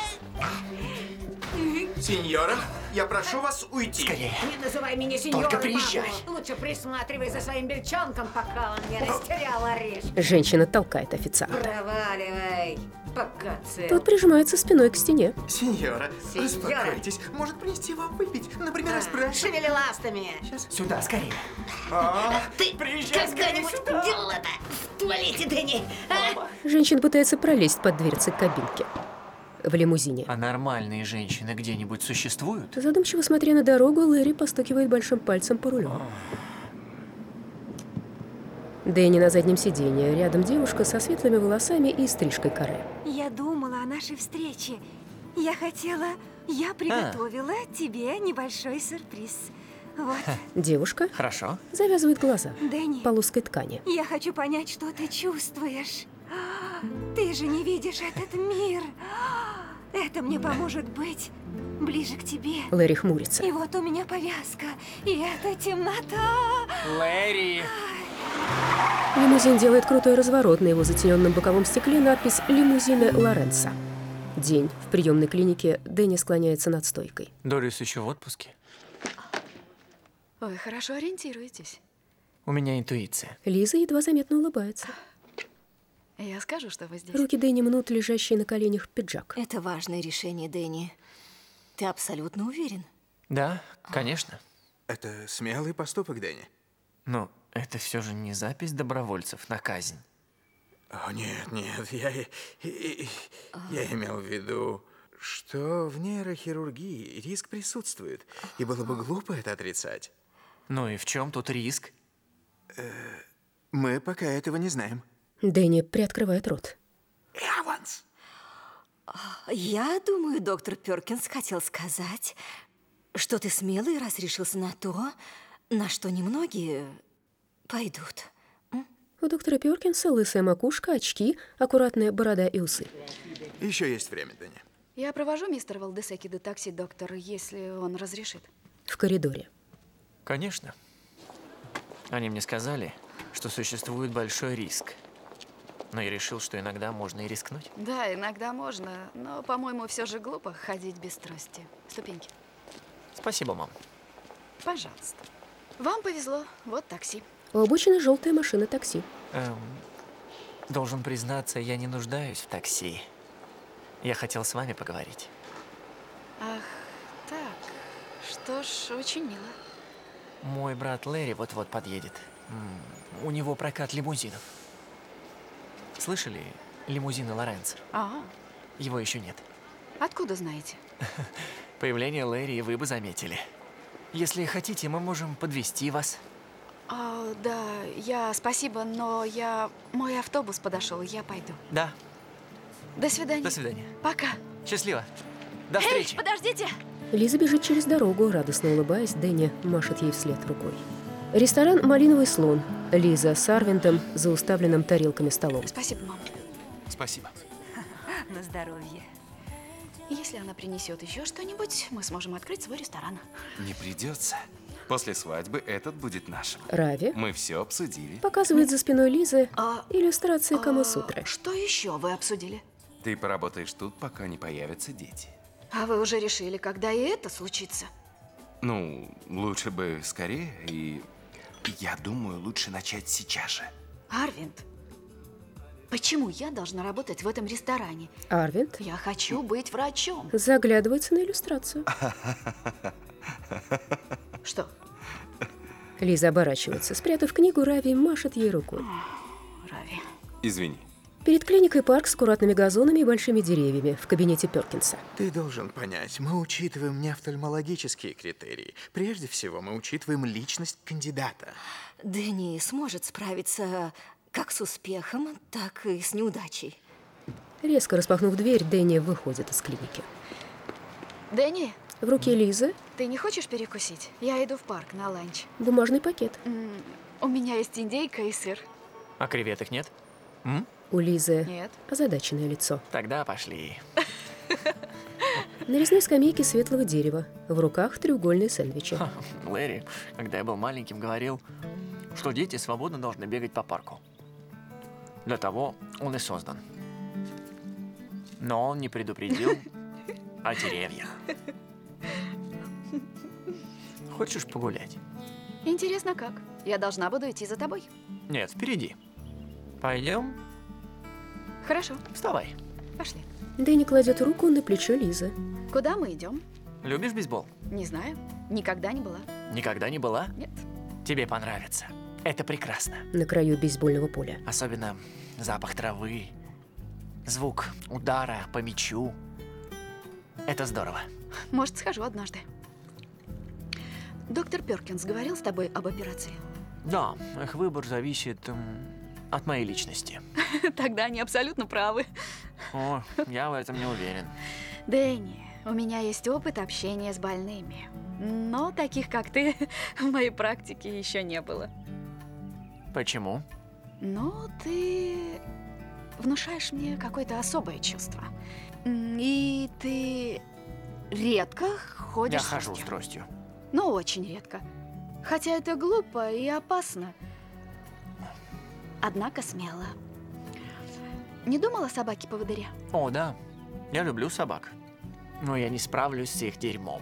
Сеньора, я прошу вас уйти. Скорее. Не называй меня сеньором, Только приезжай. маму. Лучше присматривай за своим бельчонком, пока он не растерял орешки. Женщина толкает официанта. Проваливай, пока цел. Тот прижимается спиной к стене. Сеньора, Сеньора. успокойтесь. Может принести вам выпить? Например, эспрессо? Шевели ластами. Сюда, скорее. Ты когда-нибудь делал это в туалете, Дэнни? А? Женщина пытается пролезть под дверцы кабинки. В лимузине. А нормальные женщины где-нибудь существуют? Задумчиво смотря на дорогу, Лэри постукивает большим пальцем по рулю. Дэнни на заднем сиденье. Рядом девушка со светлыми волосами и стрижкой каре. Я думала о нашей встрече. Я хотела... Я приготовила а. тебе небольшой сюрприз. Вот. Девушка Хорошо. завязывает глаза Дэнни, полоской ткани. Я хочу понять, что ты чувствуешь. Ты же не видишь этот мир. Это мне поможет быть ближе к тебе. Лэри хмурится. И вот у меня повязка. И это темнота. Лэри! Лимузин делает крутой разворот. На его затененном боковом стекле надпись «Лимузины Лоренцо». День. В приемной клинике. Дэнни склоняется над стойкой. Дорис еще в отпуске. Вы хорошо ориентируетесь. У меня интуиция. Лиза едва заметно улыбается. Я скажу, что вы здесь. Руки Дэнни мнут лежащий на коленях пиджак. Это важное решение, Дэнни. Ты абсолютно уверен? Да, конечно. Это смелый поступок, Дэнни. Но это все же не запись добровольцев на казнь. О, нет, нет, я, я, я имел в виду, что в нейрохирургии риск присутствует, и было бы глупо это отрицать. Ну и в чем тут риск? Мы пока этого не знаем. Дэнни приоткрывает рот. Эванс! Я думаю, доктор Перкинс хотел сказать, что ты смелый, раз решился на то, на что немногие пойдут. У доктора Перкинса лысая макушка, очки, аккуратная борода и усы. Еще есть время, Дэнни. Я провожу мистера Валдесеки до такси, доктор, если он разрешит. В коридоре. Конечно. Они мне сказали, что существует большой риск. Но я решил, что иногда можно и рискнуть. Да, иногда можно, но, по-моему, все же глупо ходить без трости. Ступеньки. Спасибо, мам. Пожалуйста. Вам повезло. Вот такси. У обочины желтая машина такси. Эм, должен признаться, я не нуждаюсь в такси. Я хотел с вами поговорить. Ах, так. Что ж, очень мило. Мой брат Лэри вот-вот подъедет. У него прокат лимузинов. Слышали? Лимузины Лоренцо. А, Его еще нет. откуда знаете? Появление Лэри вы бы заметили. Если хотите, мы можем подвезти вас. А, да, я спасибо, но я... Мой автобус подошел, я пойду. Да. До свидания. До свидания. Пока. Счастливо. До Эй, встречи. подождите! Лиза бежит через дорогу, радостно улыбаясь. Дэнни машет ей вслед рукой. Ресторан «Малиновый слон». Лиза с Арвиндом за уставленным тарелками столом. Спасибо, мам. Спасибо. На здоровье. Если она принесет еще что-нибудь, мы сможем открыть свой ресторан. Не придется. После свадьбы этот будет нашим. Рави Мы все обсудили. показывает за спиной Лизы А, иллюстрации а, Камасутры. Что еще вы обсудили? Ты поработаешь тут, пока не появятся дети. А вы уже решили, когда и это случится? Ну, лучше бы скорее, и я думаю, лучше начать сейчас же. Арвинд, почему я должна работать в этом ресторане? Арвинд Я хочу быть врачом. заглядывается на иллюстрацию. Что? Лиза оборачивается. Спрятав книгу, Рави машет ей рукой. Рави. Извини. Перед клиникой парк с аккуратными газонами и большими деревьями в кабинете Перкинса. Ты должен понять, мы учитываем не офтальмологические критерии. Прежде всего, мы учитываем личность кандидата. Дэнни сможет справиться как с успехом, так и с неудачей. Резко распахнув дверь, Дэнни выходит из клиники. Дэнни, В руке Лизы ты не хочешь перекусить? Я иду в парк на ланч. бумажный пакет. М, У меня есть индейка и сыр. А креветок нет? М? У Лизы Нет. озадаченное лицо. Тогда пошли. На резной скамейке светлого дерева. В руках треугольные сэндвичи. Ха, Лэри, когда я был маленьким, говорил, что дети свободно должны бегать по парку. Для того он и создан. Но он не предупредил о деревьях. Хочешь погулять? Интересно, как? Я должна буду идти за тобой. Нет, впереди. Пойдем? Хорошо, Вставай. пошли. Дэнни кладет руку на плечо Лизы. Куда мы идем? Любишь бейсбол? Не знаю. Никогда не была. Никогда не была? Нет. Тебе понравится. Это прекрасно. На краю бейсбольного поля. Особенно запах травы, звук удара по мячу. Это здорово. Может, схожу однажды. Доктор Перкинс говорил с тобой об операции? Да, их выбор зависит м, от моей личности. Тогда они абсолютно правы. О, я в этом не уверен. Дэнни, у меня есть опыт общения с больными. Но таких, как ты, в моей практике еще не было. Почему? Ну, ты внушаешь мне какое-то особое чувство. М, И ты редко ходишь Я с хожу с тростью. тростью. Ну, очень редко. Хотя это глупо и опасно. Однако смело. Не думала о собаке-поводыре? О, да. Я люблю собак. Но я не справлюсь с их дерьмом.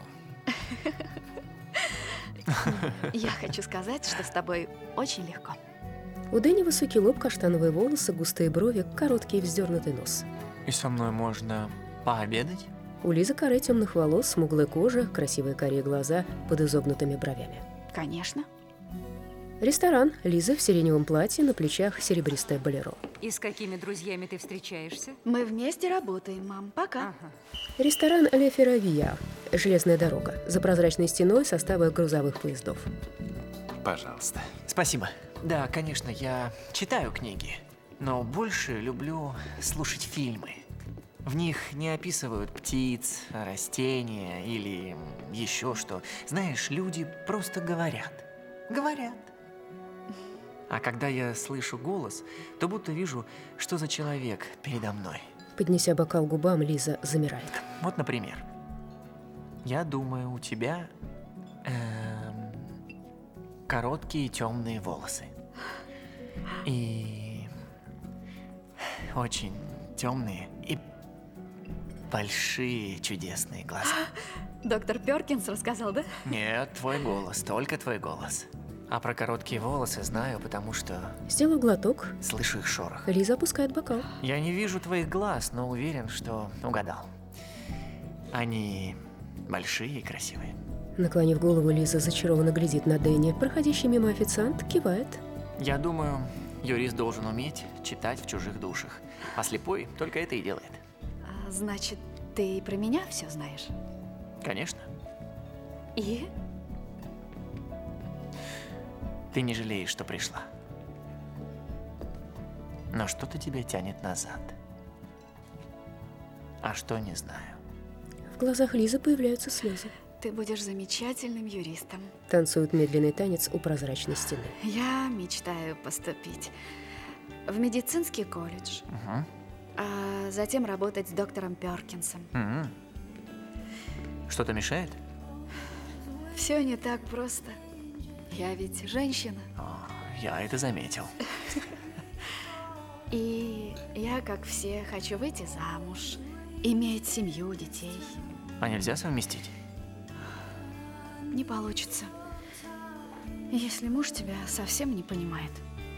Я хочу сказать, что с тобой очень легко. У Дэнни высокий лоб, каштановые волосы, густые брови, короткий и вздернутый нос. И со мной можно пообедать? У Лизы коры темных волос, смуглая кожа, красивые карие глаза под изогнутыми бровями. Конечно. Ресторан. Лиза в сиреневом платье, на плечах серебристое болеро. И с какими друзьями ты встречаешься? Мы вместе работаем, мам. Пока. Ага. Ресторан Ле Ферровия. Железная дорога. За прозрачной стеной составы грузовых поездов. Пожалуйста. Спасибо. Да, конечно, я читаю книги, но больше люблю слушать фильмы. В них не описывают птиц, растения или еще что. Знаешь, люди просто говорят. Говорят. А когда я слышу голос, то будто вижу, что за человек передо мной. Поднеся бокал к губам, Лиза замирает. Вот, например, я думаю, у тебя эм, короткие темные волосы. И очень темные и большие чудесные глаза. Доктор Перкинс рассказал, да? Нет, твой голос, только твой голос. А про короткие волосы знаю, потому что Сделав глоток, слышу их шорох. Лиза опускает бокал. Я не вижу твоих глаз, но уверен, что угадал. Они большие и красивые. Наклонив голову, Лиза зачарованно глядит на Дэнни. Проходящий мимо официант кивает. Я думаю, юрист должен уметь читать в чужих душах, а слепой только это и делает. А, значит, ты и про меня все знаешь? Конечно. И? Ты не жалеешь, что пришла. Но что-то тебя тянет назад. А что, не знаю. В глазах Лизы появляются слезы. Ты будешь замечательным юристом. Танцует медленный танец у прозрачной стены. Я мечтаю поступить в медицинский колледж, Угу. а затем работать с доктором Перкинсом. Угу. Что-то мешает? Все не так просто. Я ведь женщина. О, я это заметил. И я, как все, хочу выйти замуж, иметь семью, детей. А нельзя совместить? Не получится, если муж тебя совсем не понимает.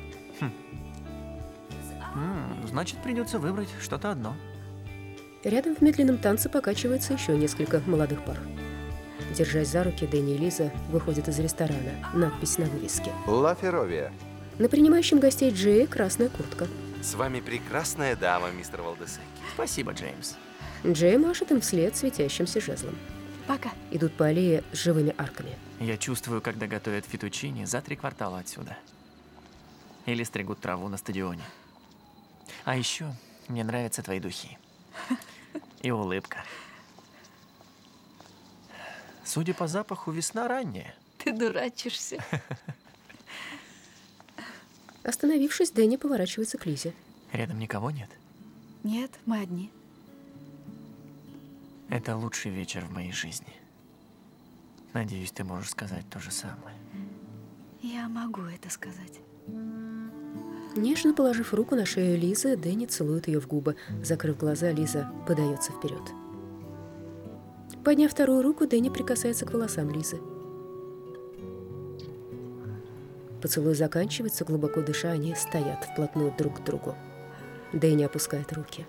М, значит, придется выбрать что-то одно. Рядом в медленном танце покачивается еще несколько молодых пар. Держась за руки, Дэнни и Лиза выходят из ресторана. Надпись на вывеске. Ла Ферровия. На принимающем гостей Джея красная куртка. С вами прекрасная дама, мистер Валдесекки. Спасибо, Джеймс. Джей машет им вслед светящимся жезлом. Пока. Идут по аллее с живыми арками. Я чувствую, когда готовят фетучини за три квартала отсюда. Или стригут траву на стадионе. А еще мне нравятся твои духи. И улыбка. Судя по запаху, весна ранняя. Ты дурачишься. Остановившись, Дэнни поворачивается к Лизе. Рядом никого нет? Нет, мы одни. Это лучший вечер в моей жизни. Надеюсь, ты можешь сказать то же самое. Я могу это сказать. Нежно положив руку на шею Лизы, Дэнни целует ее в губы. Закрыв глаза, Лиза подается вперед. Подняв вторую руку, Дэнни прикасается к волосам Лизы. Поцелуй заканчивается, глубоко дыша, они стоят вплотную друг к другу. Дэнни опускает руки.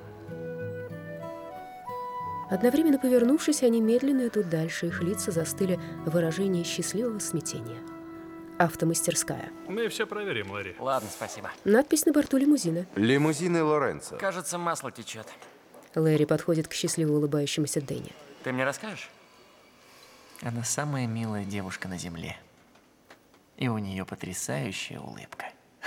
Одновременно повернувшись, они медленно идут дальше, их лица застыли в выражении счастливого смятения. Автомастерская. Мы все проверим, Ларри. Ладно, спасибо. Надпись на борту лимузина. Лимузины Лоренцо. Кажется, масло течет. Лэри подходит к счастливо улыбающемуся Дэнни. Ты мне расскажешь? Она самая милая девушка на земле. И у нее потрясающая улыбка.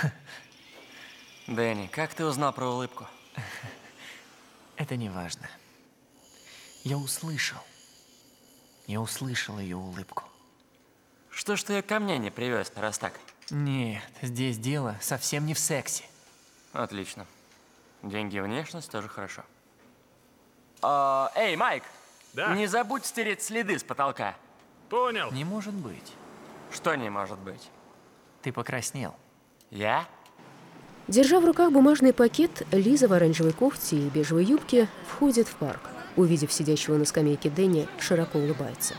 Дэнни, как ты узнал про улыбку? Это не важно. Я услышал. Я услышал ее улыбку. Что ж ты ее ко мне не привез, раз так? Нет, здесь дело совсем не в сексе. Отлично. Деньги и внешность тоже хорошо. А, эй, Майк! Да? Не забудь стереть следы с потолка. Понял. Не может быть. Что не может быть? Ты покраснел. Я? Держа в руках бумажный пакет, Лиза в оранжевой кофте и бежевой юбке входит в парк. Увидев сидящего на скамейке Дэнни, широко улыбается.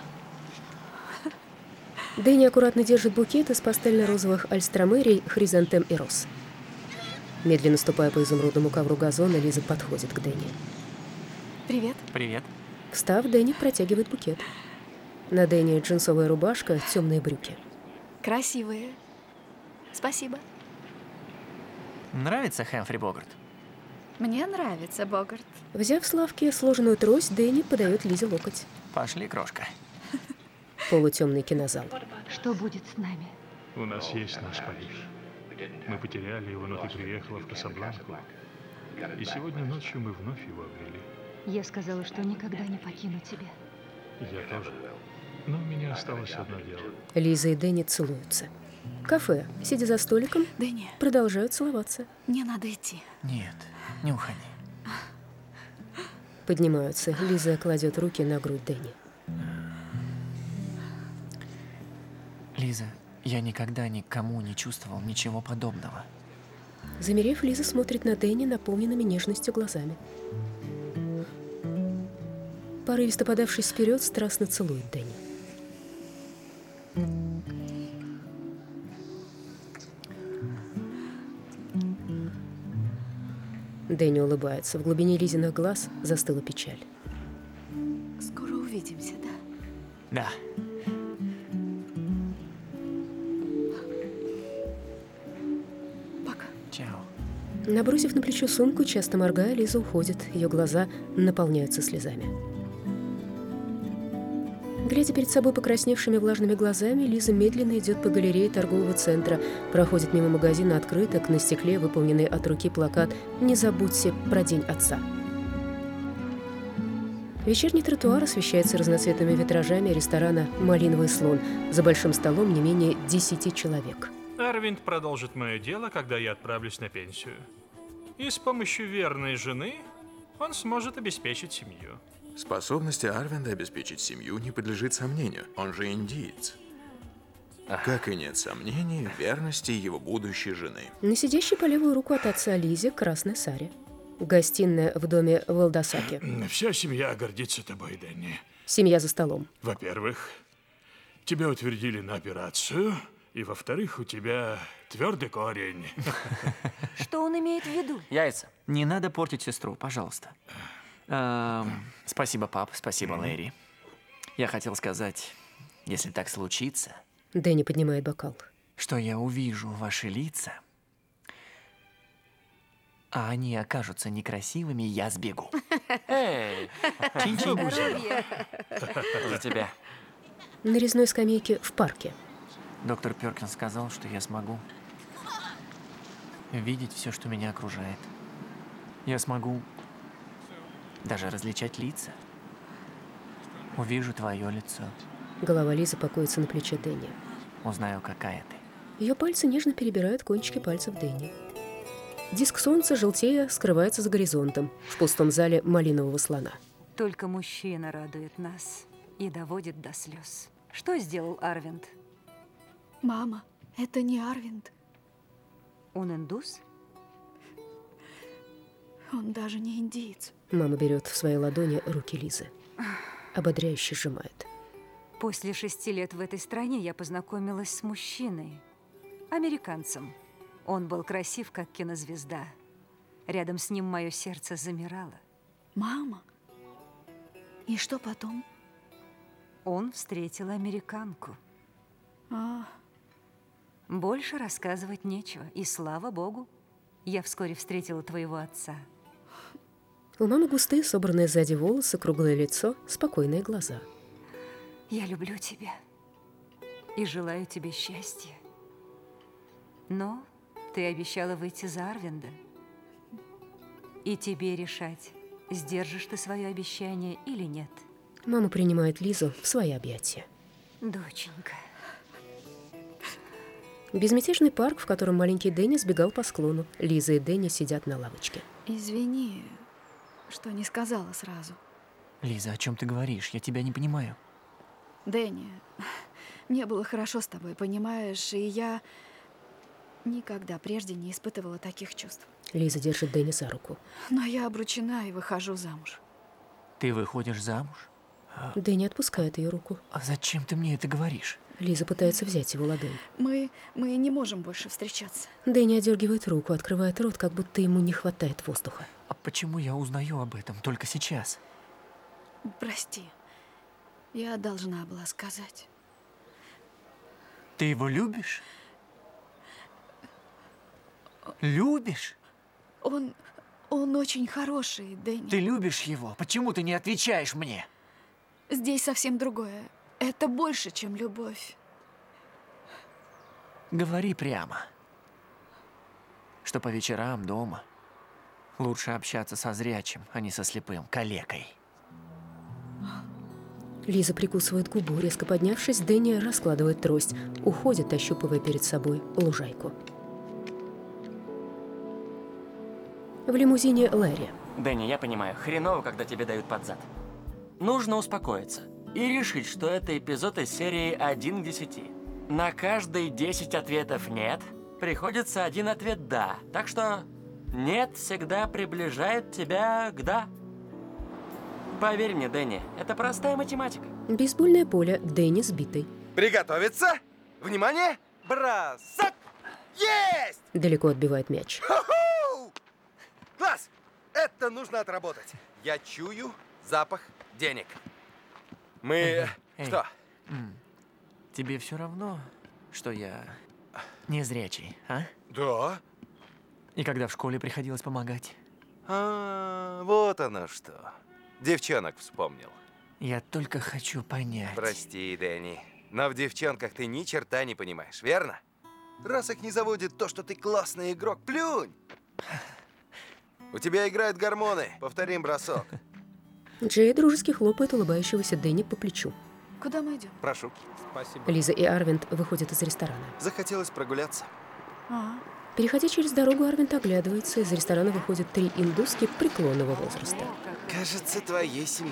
Дэнни аккуратно держит букет из пастельно-розовых альстромерий, хризантем и роз. Медленно ступая по изумрудному ковру газона, Лиза подходит к Дэнни. Привет. Привет. Встав, Дэнни протягивает букет. На Дэнни джинсовая рубашка, темные брюки. Красивые. Спасибо. Нравится Хэмфри Богарт? Мне нравится Богарт. Взяв с лавки сложенную трость, Дэнни подает Лизе локоть. Пошли, крошка. Полутемный кинозал. Что будет с нами? У нас есть наш Париж. Мы потеряли его, но ты приехала в Касабланку. И сегодня ночью мы вновь его обрели. Я сказала, что никогда не покину тебя. Я тоже. Но у меня осталось одно дело. Лиза и Дэнни целуются. Кафе, сидя за столиком, Дэнни, продолжают целоваться. мне надо идти. Нет, не уходи. Поднимаются. Лиза кладет руки на грудь Дэнни. Лиза, я никогда никому не чувствовал ничего подобного. Замерев, Лиза смотрит на Дэнни наполненными нежностью глазами. Порывисто подавшись вперед, страстно целует Дэнни. Дэнни улыбается. В глубине Лизиных глаз застыла печаль. Скоро увидимся, да? Да. Пока. Чао. Набросив на плечо сумку, часто моргая, Лиза уходит. Ее глаза наполняются слезами. Глядя перед собой покрасневшими влажными глазами, Лиза медленно идет по галерее торгового центра, проходит мимо магазина открыток, на стекле выполненный от руки плакат «Не забудьте про День отца». Вечерний тротуар освещается разноцветными витражами ресторана «Малиновый слон». За большим столом не менее десяти человек. Арвинд продолжит мое дело, когда я отправлюсь на пенсию. И с помощью верной жены он сможет обеспечить семью. Способности Арвинда обеспечить семью не подлежит сомнению. Он же индиец. Как и нет сомнений в верности его будущей жены. На сидящей по левую руку от отца Лизе красной саре. Гостиная в доме Валдасаки. Вся семья гордится тобой, Дэнни. Семья за столом. Во-первых, тебя утвердили на операцию. И во-вторых, у тебя твердый корень. Что он имеет в виду? Яйца. Не надо портить сестру, пожалуйста. Эм, спасибо, пап, спасибо, Лэри. Я хотел сказать, если так случится... Дэнни поднимает бокал. Что я увижу ваши лица, а они окажутся некрасивыми, я сбегу. Эй! Чин-чин. За тебя. На резной скамейке в парке. Доктор Перкинс сказал, что я смогу видеть все, что меня окружает. Я смогу даже различать лица. Увижу твое лицо. Голова Лизы покоится на плече Дэнни. Узнаю, какая ты. Ее пальцы нежно перебирают кончики пальцев Дэнни. Диск солнца, желтея, скрывается за горизонтом в пустом зале малинового слона. Только мужчина радует нас и доводит до слез. Что сделал Арвинд? Мама, это не Арвинд. Он индус? Он даже не индиец. Мама берет в свои ладони руки Лизы. Ободряюще сжимает. После шести лет в этой стране я познакомилась с мужчиной. Американцем. Он был красив, как кинозвезда. Рядом с ним мое сердце замирало. Мама? И что потом? Он встретил американку. А. Больше рассказывать нечего. И слава богу, я вскоре встретила твоего отца. У мамы густые, собранные сзади волосы, круглое лицо, спокойные глаза. Я люблю тебя и желаю тебе счастья Но ты обещала выйти за Арвинда. И тебе решать, сдержишь ты свое обещание или нет. Мама принимает Лизу в свои объятия. Доченька. Безмятежный парк, в котором маленький Дэнни сбегал по склону. Лиза и Дэнни сидят на лавочке. Извини, что не сказала сразу. Лиза, о чем ты говоришь? Я тебя не понимаю. Дэнни, мне было хорошо с тобой, понимаешь, и я никогда прежде не испытывала таких чувств. Лиза держит Дэнни за руку. Но я обручена и выхожу замуж. Ты выходишь замуж? Дэнни отпускает ее руку. А зачем ты мне это говоришь? Лиза пытается взять его ладонь. Мы, мы не можем больше встречаться. Дэнни одергивает руку, открывает рот, как будто ему не хватает воздуха. А почему я узнаю об этом только сейчас? Прости, я должна была сказать. Ты его любишь? Любишь? Он, он очень хороший, Дэнни. Ты любишь его? Почему ты не отвечаешь мне? Здесь совсем другое. Это больше, чем любовь. Говори прямо, что по вечерам дома лучше общаться со зрячим, а не со слепым калекой. Лиза прикусывает губу. Резко поднявшись, Дэнни раскладывает трость. Уходит, ощупывая перед собой лужайку. В лимузине Лэри. Дэнни, я понимаю, хреново, когда тебе дают под зад. Нужно успокоиться и решить, что это эпизод из серии один к десяти. На каждые десять ответов «нет» приходится один ответ «да». Так что «нет» всегда приближает тебя к «да». Поверь мне, Дэнни, это простая математика. Бейсбольное поле. Дэнни сбитый. Приготовиться! Внимание! Бросок! Есть! Далеко отбивает мяч. Ху-ху! Класс! Это нужно отработать. Я чую запах денег. Мы... Эй, эй. Что? М. Тебе все равно, что я незрячий, а? Да. И когда в школе приходилось помогать? А, вот оно что. Девчонок вспомнил. Я только хочу понять. Прости, Дэнни, но в девчонках ты ни черта не понимаешь, верно? Раз их не заводит то, что ты классный игрок, плюнь! У тебя играют гормоны. Повторим бросок. Джей дружески хлопает улыбающегося Дэнни по плечу. Куда мы идем? Прошу. Спасибо. Лиза и Арвинд выходят из ресторана. Захотелось прогуляться. А, Переходя через дорогу, Арвинд оглядывается. Из ресторана выходят три индуски преклонного возраста. Кажется, твоей семьи.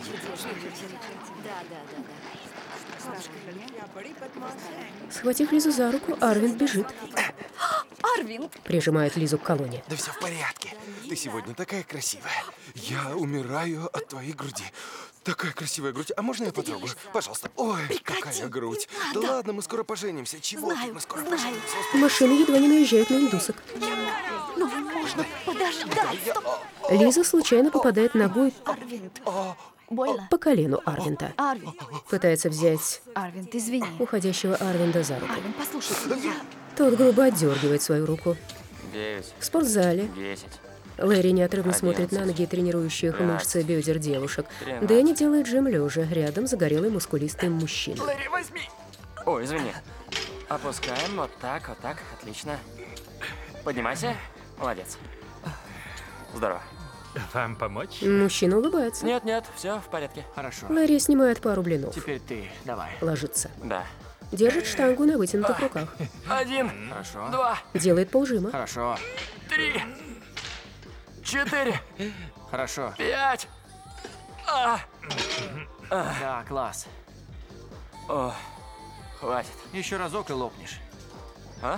Схватив Лизу за руку, Арвинд бежит. Арвинд! Прижимает Лизу к колонне. Да все в порядке. Ты сегодня такая красивая. Я умираю от твоей груди. Такая красивая грудь. А можно я потрогаю? Пожалуйста. Ой, какая грудь. Да ладно, мы скоро поженимся. Чего ты? Мы скоро поженимся. Машина едва не наезжает на индусок. Ну, можно подождать. Лиза случайно попадает ногой Арвинд. Больно? по колену Арвинда. Арвинд. Пытается взять Арвинд, извини. уходящего Арвинда за руку. Арвинд, послушай меня. Тот грубо отдергивает свою руку. Девять. В спортзале Десять. Лэри неотрывно смотрит на одиннадцать, ноги тренирующих мышцы бедер девушек. тринадцать. Дэнни делает жим лежа. Рядом загорелый мускулистый мужчина. Лэри, возьми! Ой, извини. Опускаем вот так, вот так. Отлично. Поднимайся. Молодец. Здорово. Вам помочь? Мужчина улыбается. Нет, нет, все в порядке. Хорошо. Лэри снимает пару блинов. Теперь ты, давай. Ложится. Да. Держит штангу на вытянутых руках. Один. Хорошо. Два. Делает полжима. Хорошо. Три. Четыре. Хорошо. Пять. А. Да, класс. О, хватит. Еще разок и лопнешь. А?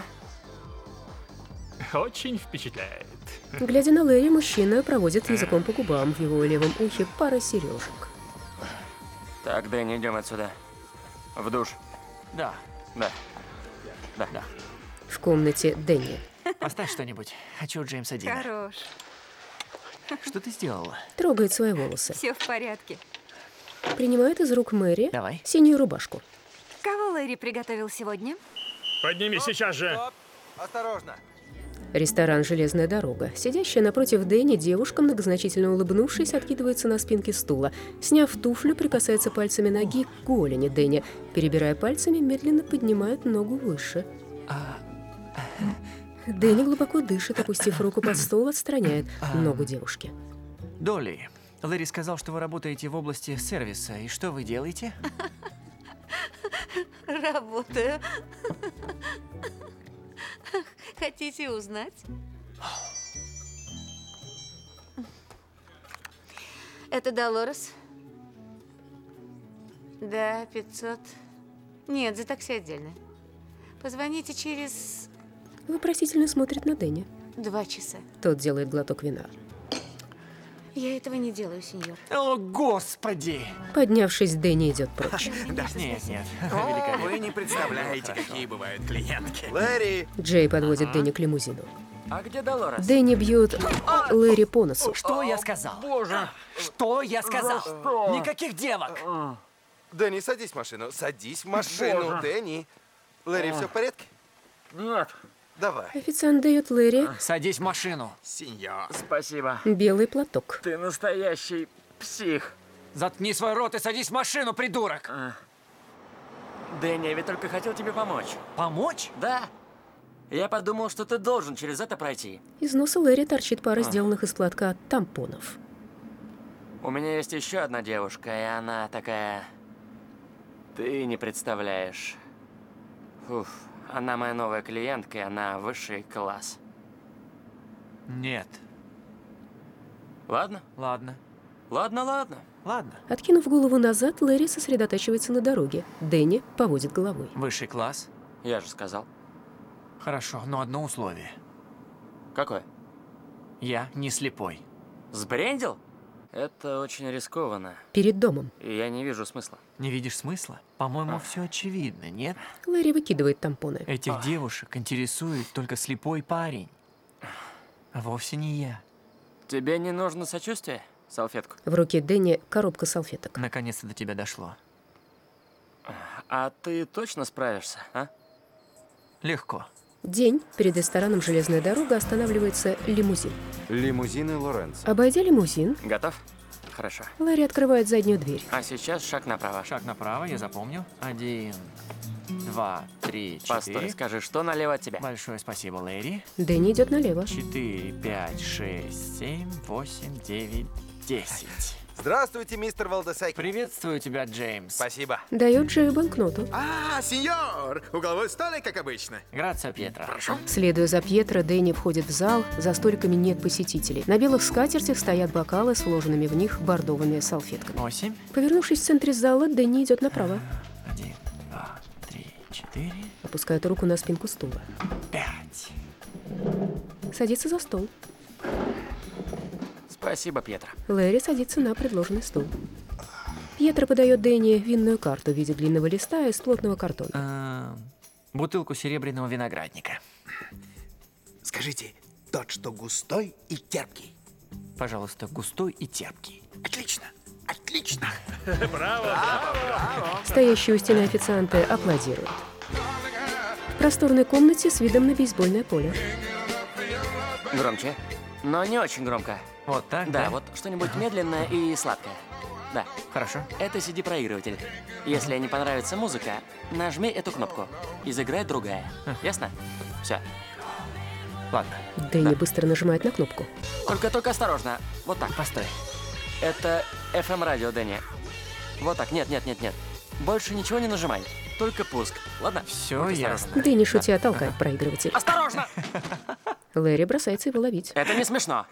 Очень впечатляет. Глядя на Лэри, мужчина проводит языком по губам. В его левом ухе пара сережек. Так, Дэнни, идем отсюда. В душ. Да. Да. Да. Да. В комнате Дэнни. Поставь что-нибудь. Хочу Джеймса Дина. Хорош. Что ты сделала? Трогает свои волосы. Все в порядке. Принимает из рук Мэри Давай. синюю рубашку. Кого Лэри приготовил сегодня? Подними сейчас же. Стоп! Осторожно! Ресторан «Железная дорога». Сидящая напротив Дэнни девушка, многозначительно улыбнувшись, откидывается на спинке стула. Сняв туфлю, прикасается пальцами ноги к голени Дэнни. Перебирая пальцами, медленно поднимает ногу выше. А, Дэнни глубоко дышит, опустив руку под стол, отстраняет ногу девушки. Долли, Лэри сказал, что вы работаете в области сервиса. И что вы делаете? Работаю. Хотите узнать? Это Долорес? Да, пятьсот. Нет, за такси отдельно. Позвоните через... Вопросительно смотрит на Дэнни. Два часа. Тот делает глоток вина. Я этого не делаю, сеньор. О, господи! Поднявшись, Дэнни идет прочь. Да, нет, нет. О, вы не представляете, какие бывают клиентки. Лэри! Джей подводит Дэнни к лимузину. А где Долорес? Дэнни бьет Лэри по носу. Что я сказал? Боже! Что я сказал? что? Никаких девок! Дэнни, садись в машину. Садись в машину, Боже. Дэнни. Лэри, все в порядке? Нет. Давай. Официант дает Лэри Садись в машину. Сеньор. Спасибо. белый платок. Ты настоящий псих. Заткни свой рот и садись в машину, придурок! Дэнни, я ведь только хотел тебе помочь. Помочь? Да. Я подумал, что ты должен через это пройти. Из носа Лэри торчит пара сделанных из платка тампонов. У меня есть еще одна девушка, и она такая... Ты не представляешь. Уф, она моя новая клиентка, и она высший класс. Нет. Ладно? Ладно. Ладно, ладно. Ладно. Откинув голову назад, Лэри сосредотачивается на дороге. Дэнни поводит головой. Высший класс? Я же сказал. Хорошо, но одно условие. Какое? Я не слепой. Сбрендил? Это очень рискованно. Перед домом. И я не вижу смысла. Не видишь смысла? По-моему, все очевидно, нет? Лэри выкидывает тампоны. Этих Ах. девушек интересует только слепой парень. А вовсе не я. Тебе не нужно сочувствие? Салфетку. В руке Дэнни коробка салфеток. Наконец-то до тебя дошло. А ты точно справишься, а? Легко. День. Перед рестораном «Железная дорога» останавливается лимузин. Лимузины Лоренцо. Обойдя лимузин, Готов? Хорошо. Лэри открывает заднюю дверь. А сейчас шаг направо. Шаг направо, я запомню. Один, два, три, четыре. Постой, скажи, что налево от тебя? Большое спасибо, Лэри. Дэнни идет налево. Четыре, пять, шесть, семь, восемь, девять, десять. Здравствуйте, мистер Валдесаки. Приветствую тебя, Джеймс. Спасибо. Дает Джею банкноту. А, сеньор! Угловой столик, как обычно. Грация, Пьетро. Прошу. Следуя за Пьетро, Дэнни входит в зал. За столиками нет посетителей. На белых скатертях стоят бокалы с вложенными в них бордовыми салфетками. Восемь. Повернувшись в центре зала, Дэнни идет направо. Один, два, три, четыре. Опускает руку на спинку стула. Пять. Садится за стол. Спасибо, Пьетро. Лэри садится на предложенный стул. Пьетро подает Дэнни винную карту в виде длинного листа из плотного картона. А, бутылку серебряного виноградника. Скажите, тот, что густой и терпкий. Пожалуйста, густой и терпкий. Отлично, отлично. Стоящие у стены официанты аплодируют. В просторной комнате с видом на бейсбольное поле. Громче, но не очень громко. Вот так, Да, да? вот что-нибудь медленное и сладкое. Да. Хорошо. Это си ди-проигрыватель. Если не понравится музыка, нажми эту кнопку. И заиграет другая. Ясно? Все. Ладно. Дэнни быстро нажимает на кнопку. Только-только осторожно. Вот так. Постой. Это эф эм-радио, Дэнни. Вот так. Нет, нет, нет, нет. Больше ничего не нажимай. Только пуск. Ладно? Все ясно. Дэнни, шутя, толкает проигрыватель. Осторожно! Лэри бросается его ловить. Это не смешно.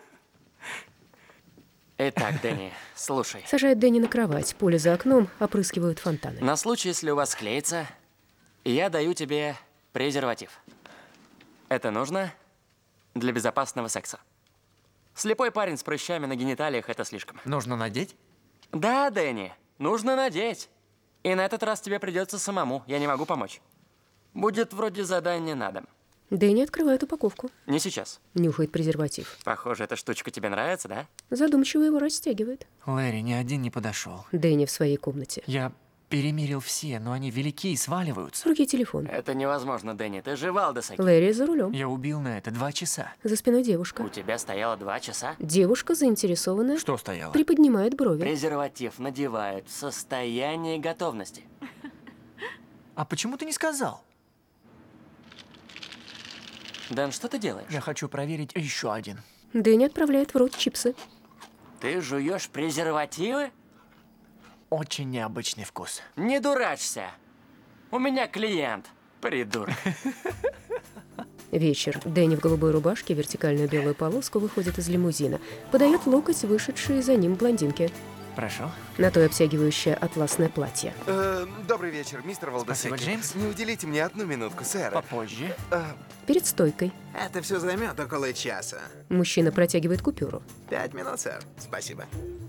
Итак, Дэнни, слушай. Сажает Дэнни на кровать. Поле за окном опрыскивают фонтаны. На случай, если у вас склеится, я даю тебе презерватив. Это нужно для безопасного секса. Слепой парень с прыщами на гениталиях – это слишком. Нужно надеть? Да, Дэнни, нужно надеть. И на этот раз тебе придется самому, я не могу помочь. Будет вроде задания на дом. Дэнни открывает упаковку. Не сейчас. Нюхает презерватив. Похоже, эта штучка тебе нравится, да? Задумчиво его растягивает. Лэри, ни один не подошел. Дэнни в своей комнате. Я перемерил все, но они велики и В сваливаются. руке телефон. Это невозможно, Дэнни, ты же Валдесаки. Лэри за рулем. Я убил на это два часа. За спиной У девушка. тебя стояло два часа? Девушка заинтересованная. Что стояло? Приподнимает брови. Презерватив надевают в состоянии готовности. А почему ты не сказал? Дэн, что ты делаешь? Я хочу проверить еще один. Дэнни отправляет в рот чипсы. Ты жуешь презервативы? Очень необычный вкус. Не дурачься. У меня клиент. Придурок. Вечер. Дэнни в голубой рубашке, вертикальную белую полоску, выходит из лимузина. Подает локоть вышедшей за ним блондинке. Прошу. На то атласное атласное платье. Э, добрый вечер, мистер Валдесеки. Спасибо, Джеймс. Не уделите мне одну минутку, сэр. Попозже. Э, Перед стойкой. Это все займет около часа. Мужчина протягивает купюру. Пять минут, сэр. Спасибо.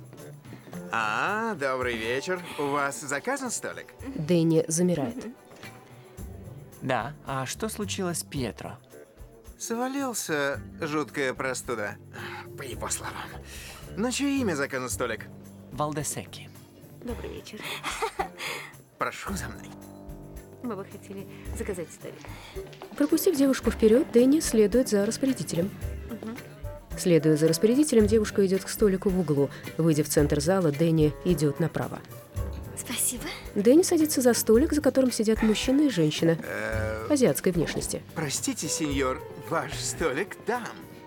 А, добрый вечер. У вас заказан столик? Дэнни замирает. Да. А что случилось с Пьетро? Свалился жуткая простуда. По его словам. На чье имя заказан столик? Валдесеки. Добрый вечер. Прошу за мной. Мы бы хотели заказать столик. Пропустив девушку вперед, Дэнни следует за распорядителем. Угу. Следуя за распорядителем, девушка идет к столику в углу. Выйдя в центр зала, Дэнни идет направо. Спасибо. Дэнни садится за столик, за которым сидят мужчина и женщина Э, азиатской внешности. Простите, сеньор, ваш столик там.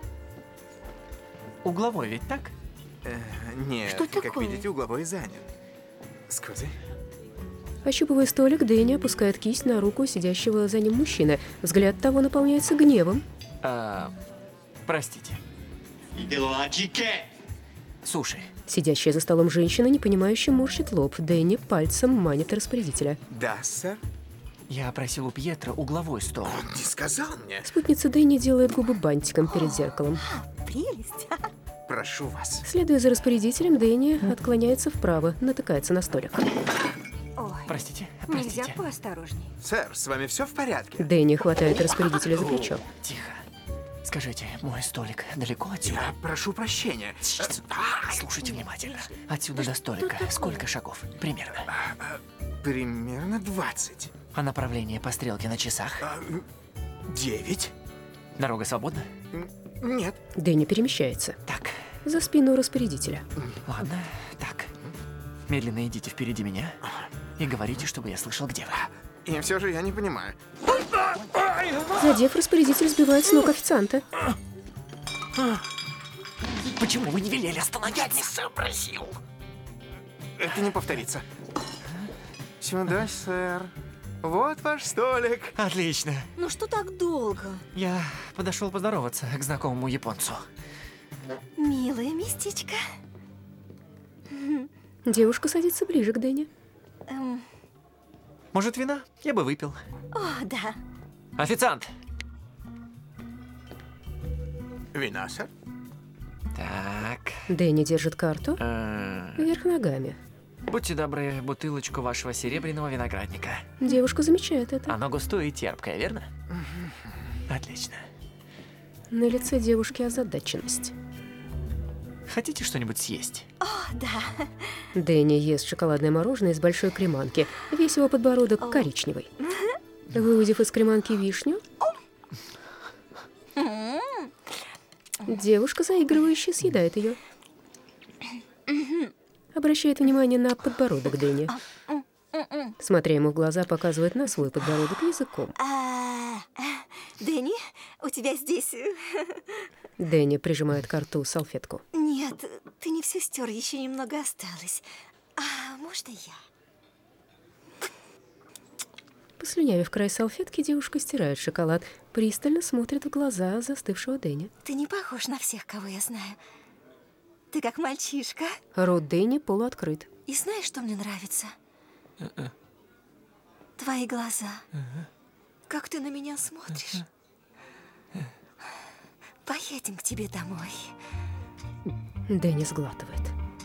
Угловой ведь так? Э, нет, Что как такое? видите, угловой занят. Скузи. Ощупывая столик, Дэнни опускает кисть на руку сидящего за ним мужчины. Взгляд того наполняется гневом. А, простите. Суши. Сидящая за столом женщина, непонимающе морщит лоб. Дэнни пальцем манит распорядителя. Да, сэр. Я просил у Пьетро угловой стол. Он не сказал мне. Спутница Дэнни делает губы бантиком перед зеркалом. Прелесть. Прошу вас. Следуя за распорядителем, Дэнни отклоняется вправо, натыкается на столик. Ой, Простите, нельзя простите. поосторожней. Сэр, с вами все в порядке? Дэнни хватает распорядителя за плечо. Тихо. Скажите, мой столик далеко отсюда? Я прошу прощения. Слушайте внимательно. Отсюда до столика сколько шагов? Примерно. Примерно двадцать. А направление по стрелке на часах? Девять. Дорога свободна? Нет. Дэнни перемещается. Так. За спину распорядителя. Ладно, так. Медленно идите впереди меня и говорите, чтобы я слышал, где вы. И все же я не понимаю. Задев, распорядитель сбивает с ног официанта. Почему вы не велели остановиться? Я не сообразил. Это не повторится. Сюда, сэр. Вот ваш столик. Отлично. Ну что так долго? Я подошел поздороваться к знакомому японцу. Милое местечко. Девушка садится ближе к Дэнни. Эм, Может, вина? Я бы выпил. О, да. Официант! Вина, сэр? Так. Дэнни держит карту э, вверх ногами. Будьте добры, бутылочку вашего серебряного виноградника. Девушка замечает это. Оно густое и терпкое, верно? Отлично. На лице девушки озадаченность. Хотите что-нибудь съесть? О, да. Дэнни ест шоколадное мороженое из большой креманки. Весь его подбородок коричневый. Выудив из креманки вишню, девушка, заигрывающе, съедает ее. Обращает внимание на подбородок Дэнни. Смотря ему в глаза, показывает на свой подбородок языком. А, Дэнни, у тебя здесь... Дэнни прижимает к рту салфетку. Нет, ты не все стер, еще немного осталось. А можно я? Послюнявив край салфетки, девушка стирает шоколад. Пристально смотрит в глаза застывшего Дэнни. Ты не похож на всех, кого я знаю. Ты как мальчишка. Рот Дэнни полуоткрыт. И знаешь, что мне нравится? Твои глаза. Как ты на меня смотришь. Поедем к тебе домой. Дэнни сглатывает.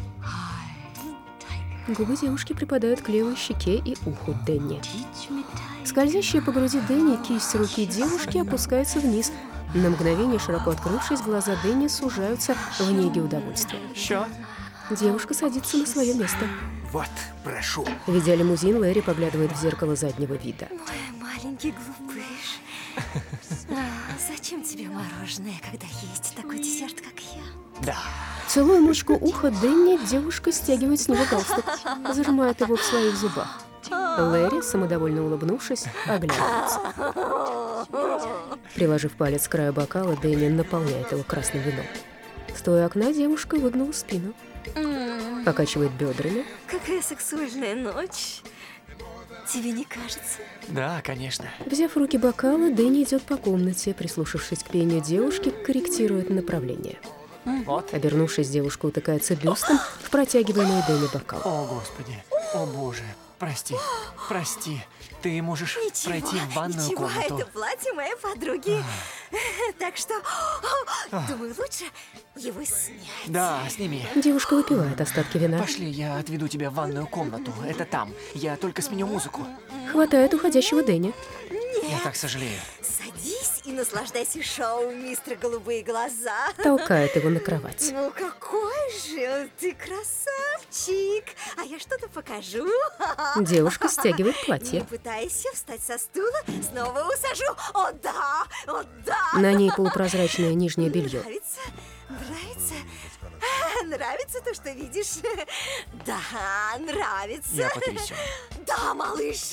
Губы девушки припадают к левой щеке и уху Дэнни. Скользящая по груди Дэнни кисть руки девушки опускается вниз. На мгновение, широко открывшись, глаза Дэнни сужаются в неге удовольствия. Что? Девушка садится на свое место. Вот, прошу. Ведя лимузин, Лэри поглядывает в зеркало заднего вида. Мой маленький глупыш. А, зачем тебе мороженое, когда есть такой десерт, как я? Да. Целуя мочку уха Дэнни, девушка стягивает с него галстук, зажимает его в своих зубах. Лэри, самодовольно улыбнувшись, оглядывается. Приложив палец к краю бокала, Дэнни наполняет его красным вином. Стоя у окна, девушка выгнула спину. М. Покачивает бедрами. Какая сексуальная ночь. Тебе не кажется? Да, конечно. Взяв в руки бокалы, Дэнни идет по комнате, прислушавшись к пению девушки, корректирует направление. Вот. Обернувшись, девушка утыкается бюстом в протягиваемый Дэнни бокал. О, Господи. О, Боже. Прости. Прости. Ты можешь Ничего, пройти в ванную ничего, комнату. это платье моей подруги. Так что, думаю, лучше его снять. Да, сними. Девушка выпивает остатки вина. Пошли, я отведу тебя в ванную комнату. Это там. Я только сменю музыку. Хватает уходящего Дэнни. Я так сожалею. Садись и наслаждайся шоу, мистер Голубые глаза. Толкает его на кровать. Ну какой же ты красавчик. А я что-то покажу. Девушка стягивает платье. Не пытайся встать со стула, снова усажу. О да, о да. На ней полупрозрачное нижнее белье. Нравится? Нравится? Нравится то, что видишь? Да, нравится. Я потрясен. Да, малыш.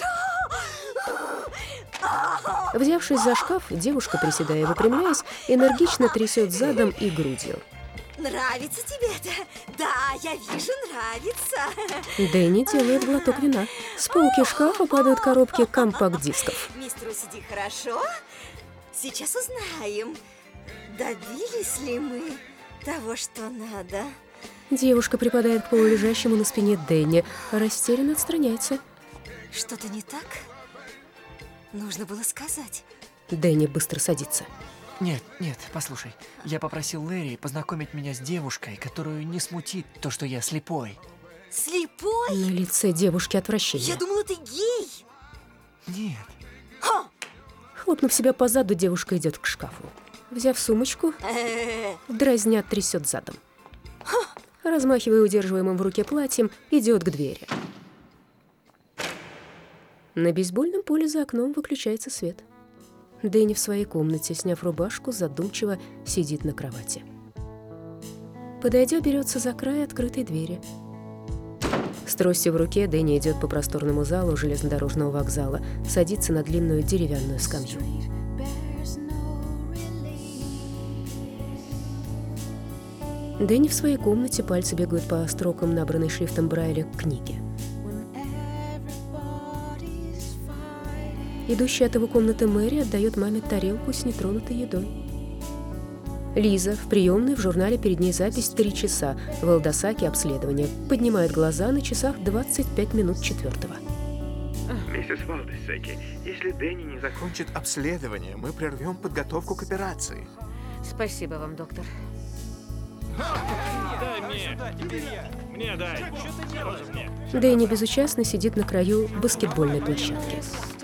Взявшись за шкаф, девушка, приседая и выпрямляясь, энергично трясет задом и грудью. Нравится тебе это? Да, я вижу, нравится. Дэнни делает глоток вина. С полки шкафа падают коробки компакт-дисков. Мистер, сиди хорошо. Сейчас узнаем, добились ли мы того, что надо. Девушка припадает к полулежащему на спине Дэнни, растерянно отстраняется. Что-то не так? Нужно было сказать. Дэнни быстро садится. Нет, нет, послушай. Я попросил Лэри познакомить меня с девушкой, которую не смутит то, что я слепой. Слепой? На лице девушки отвращение. Я думала, ты гей. Нет. Хлопнув себя по заду, девушка идет к шкафу. Взяв сумочку, дразня трясет задом. Размахивая удерживаемым в руке платьем, идет к двери. На бейсбольном поле за окном выключается свет. Дэнни в своей комнате, сняв рубашку, задумчиво сидит на кровати. Подойдя, берется за край открытой двери. С тростью в руке Дэнни идет по просторному залу железнодорожного вокзала, садится на длинную деревянную скамью. Дэнни в своей комнате, пальцы бегают по строкам, набранной шрифтом Брайля, книги. Идущая от его комнаты Мэри отдает маме тарелку с нетронутой едой. Лиза в приемной, в журнале перед ней запись «Три часа». В Элдосаке обследование. Поднимает глаза, на часах двадцать пять минут четвертого. Миссис Валдесеки, если Дэнни не закончит обследование, мы прервем подготовку к операции. Спасибо вам, доктор. Дай мне. Мне дай. Тоже мне. Дэнни безучастно сидит на краю баскетбольной площадки.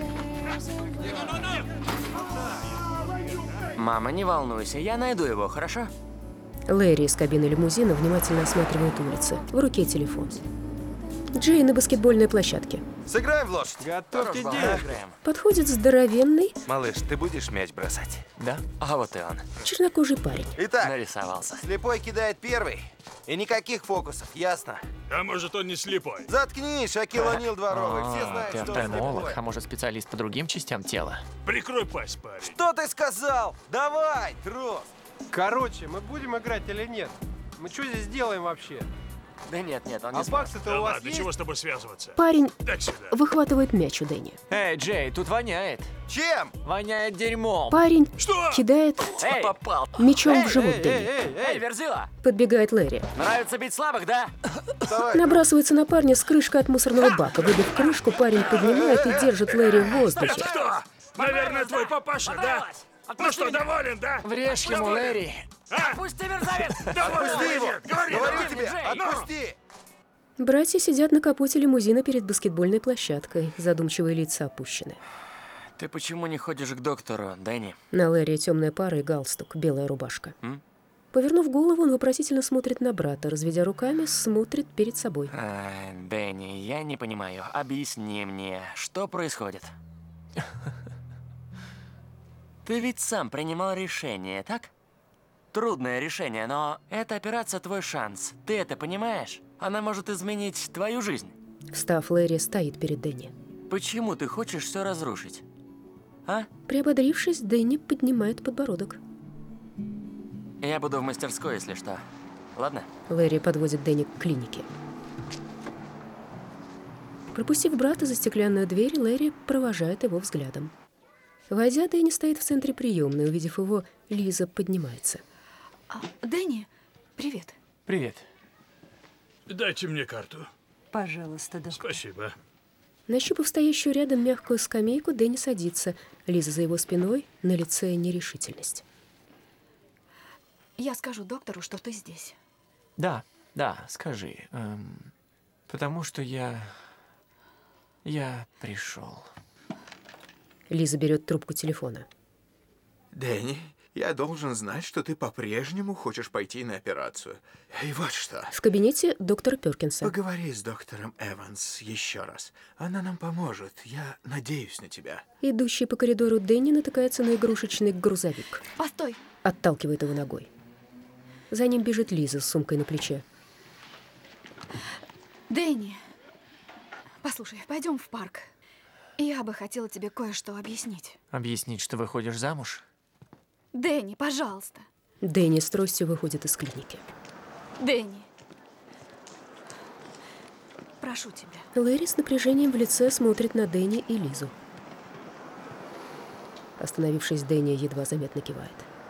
Мама, не волнуйся, я найду его, хорошо? Лэри из кабины лимузина внимательно осматривает улицы. В руке телефон. Джей на баскетбольной площадке. Сыграем в лошадь. Готовьте Играем. Подходит здоровенный, Малыш, ты будешь мяч бросать? Да? А вот и он. чернокожий парень. Итак, Нарисовался. слепой кидает первый. И никаких фокусов, ясно? А может, он не слепой? Заткнись, Шакил О'Нил дворовый. Все А, знают, ты что он офтальмолог, слепой. а может, специалист по другим частям тела? Прикрой пасть, парень. Что ты сказал? Давай, трос. Короче, мы будем играть или нет? Мы что здесь делаем вообще? Да нет, нет, он А не сможет. баксы-то Да у вас ладно, есть? чего с тобой связываться? Парень Дай сюда. выхватывает мяч у Дэнни. Эй, Джей, тут воняет. Чем? Воняет дерьмом. Парень Что? кидает Эй, попал. мячом в живот Эй, эй, Дэнни. эй, Эй, эй! Верзила, Подбегает Лэри. нравится бить слабых, да? Давай. Набрасывается на парня с крышкой от мусорного бака. Выбив крышку, парень поднимает и держит Лэри в воздухе. Кто? Наверное, твой папаша, да? Понравилось. Ну Отпусти что, меня. доволен, да? Врежь ему, Доволен? Лэри. А? Отпусти, мерзавец! Отпусти его. Говори, Говорю давай. тебе, Джей, отпусти. Братья сидят на капоте лимузина перед баскетбольной площадкой. Задумчивые лица опущены. Ты почему не ходишь к доктору, Дэнни? На Лэри темная пара и галстук, белая рубашка. М? Повернув голову, он вопросительно смотрит на брата, разведя руками, смотрит перед собой. А, Дэнни, я не понимаю. Объясни мне, что происходит? Ты ведь сам принимал решение, так? Трудное решение, но эта операция твой шанс. Ты это понимаешь? Она может изменить твою жизнь. Встав, Лэри стоит перед Дэнни. Почему ты хочешь все разрушить? а? Приободрившись, Дэнни поднимает подбородок. Я буду в мастерской, если что. Ладно? Лэри подводит Дэнни к клинике. Пропустив брата за стеклянную дверь, Лэри провожает его взглядом. Войдя, Дэнни стоит в центре приемной. Увидев его, Лиза поднимается. А, Дэнни, привет. Привет. Дайте мне карту. Пожалуйста, доктор. Спасибо. Нащупав стоящую рядом мягкую скамейку, Дэнни садится. Лиза за его спиной, на лице нерешительность. Я скажу доктору, что ты здесь. Да, да, скажи. Эм, потому что я... Я пришел. Лиза берет трубку телефона. Дэнни, я должен знать, что ты по-прежнему хочешь пойти на операцию. И вот что. В кабинете доктора Перкинса. Поговори с доктором Эванс еще раз. Она нам поможет. Я надеюсь на тебя. Идущий по коридору Дэнни натыкается на игрушечный грузовик. Постой. Отталкивает его ногой. За ним бежит Лиза с сумкой на плече. Дэнни, послушай, пойдем в парк. Я бы хотела тебе кое-что объяснить. Объяснить, что выходишь замуж? Дэнни, пожалуйста. Дэнни с тростью выходит из клиники. Дэнни, прошу тебя. Лэри с напряжением в лице смотрит на Дэнни и Лизу. Остановившись, Дэнни едва заметно кивает.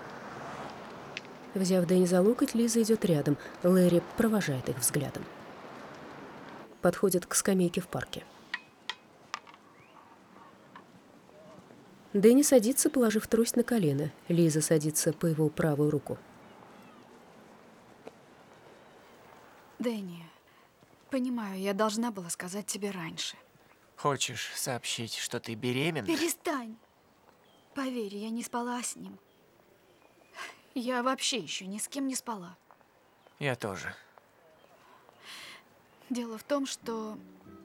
Взяв Дэнни за локоть, Лиза идет рядом. Лэри провожает их взглядом. Подходит к скамейке в парке. Дэнни садится, положив трость на колено. Лиза садится по его правую руку. Дэнни, понимаю, я должна была сказать тебе раньше. Хочешь сообщить, что ты беременна? Перестань. Поверь, я не спала с ним. Я вообще еще ни с кем не спала. Я тоже. Дело в том, что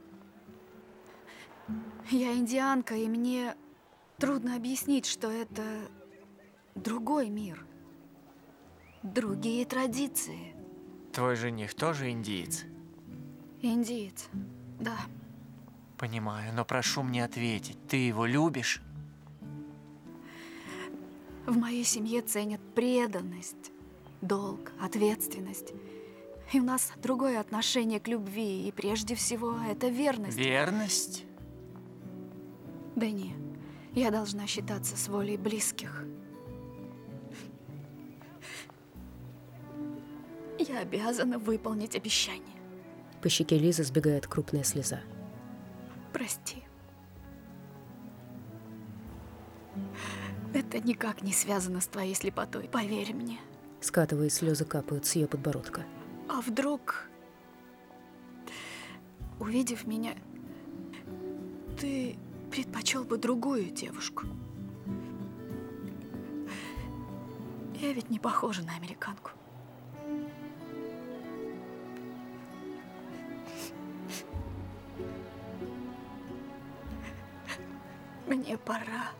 я индианка, и мне трудно объяснить, что это другой мир, другие традиции. Твой жених тоже индиец? Индиец, да. Понимаю, но прошу мне ответить. Ты его любишь? В моей семье ценят преданность, долг, ответственность. И у нас другое отношение к любви, и прежде всего это верность. Верность? Дэнни, я должна считаться с волей близких. Я обязана выполнить обещание. По щеке Лизы сбегает крупная слеза. Прости. Это никак не связано с твоей слепотой, поверь мне. Скатывая слезы, капают с ее подбородка. А вдруг, увидев меня, ты предпочел бы другую девушку? Я ведь не похожа на американку. Мне пора.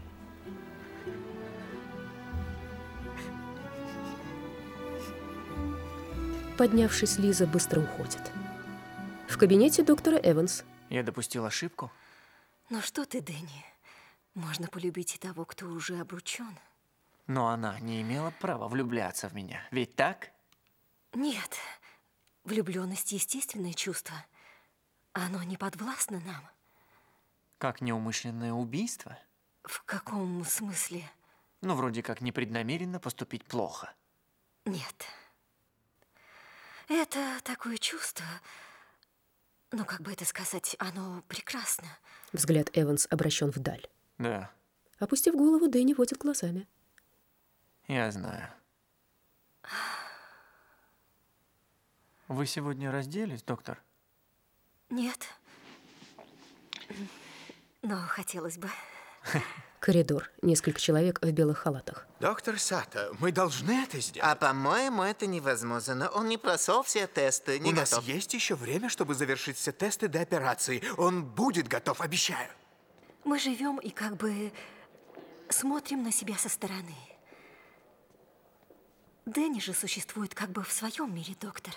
Поднявшись, Лиза быстро уходит. В кабинете доктора Эванс. Я допустил ошибку? Ну что ты, Дэнни? Можно полюбить и того, кто уже обручен. Но она не имела права влюбляться в меня. Ведь так? Нет. Влюбленность – естественное чувство. Оно не подвластно нам. Как неумышленное убийство? В каком смысле? Ну, вроде как непреднамеренно поступить плохо. Нет. Это такое чувство, ну, как бы это сказать, оно прекрасно. Взгляд Эванс обращен вдаль. Да. Опустив голову, Дэнни водит глазами. Я знаю. Вы сегодня разделись, доктор? Нет. Но хотелось бы. Коридор. Несколько человек в белых халатах. Доктор Сато, мы должны это сделать. А по-моему, это невозможно. Он не прошел все тесты, не У готов. нас есть еще время, чтобы завершить все тесты до операции. Он будет готов, обещаю. Мы живем и как бы смотрим на себя со стороны. Дэнни же существует как бы в своем мире, доктор.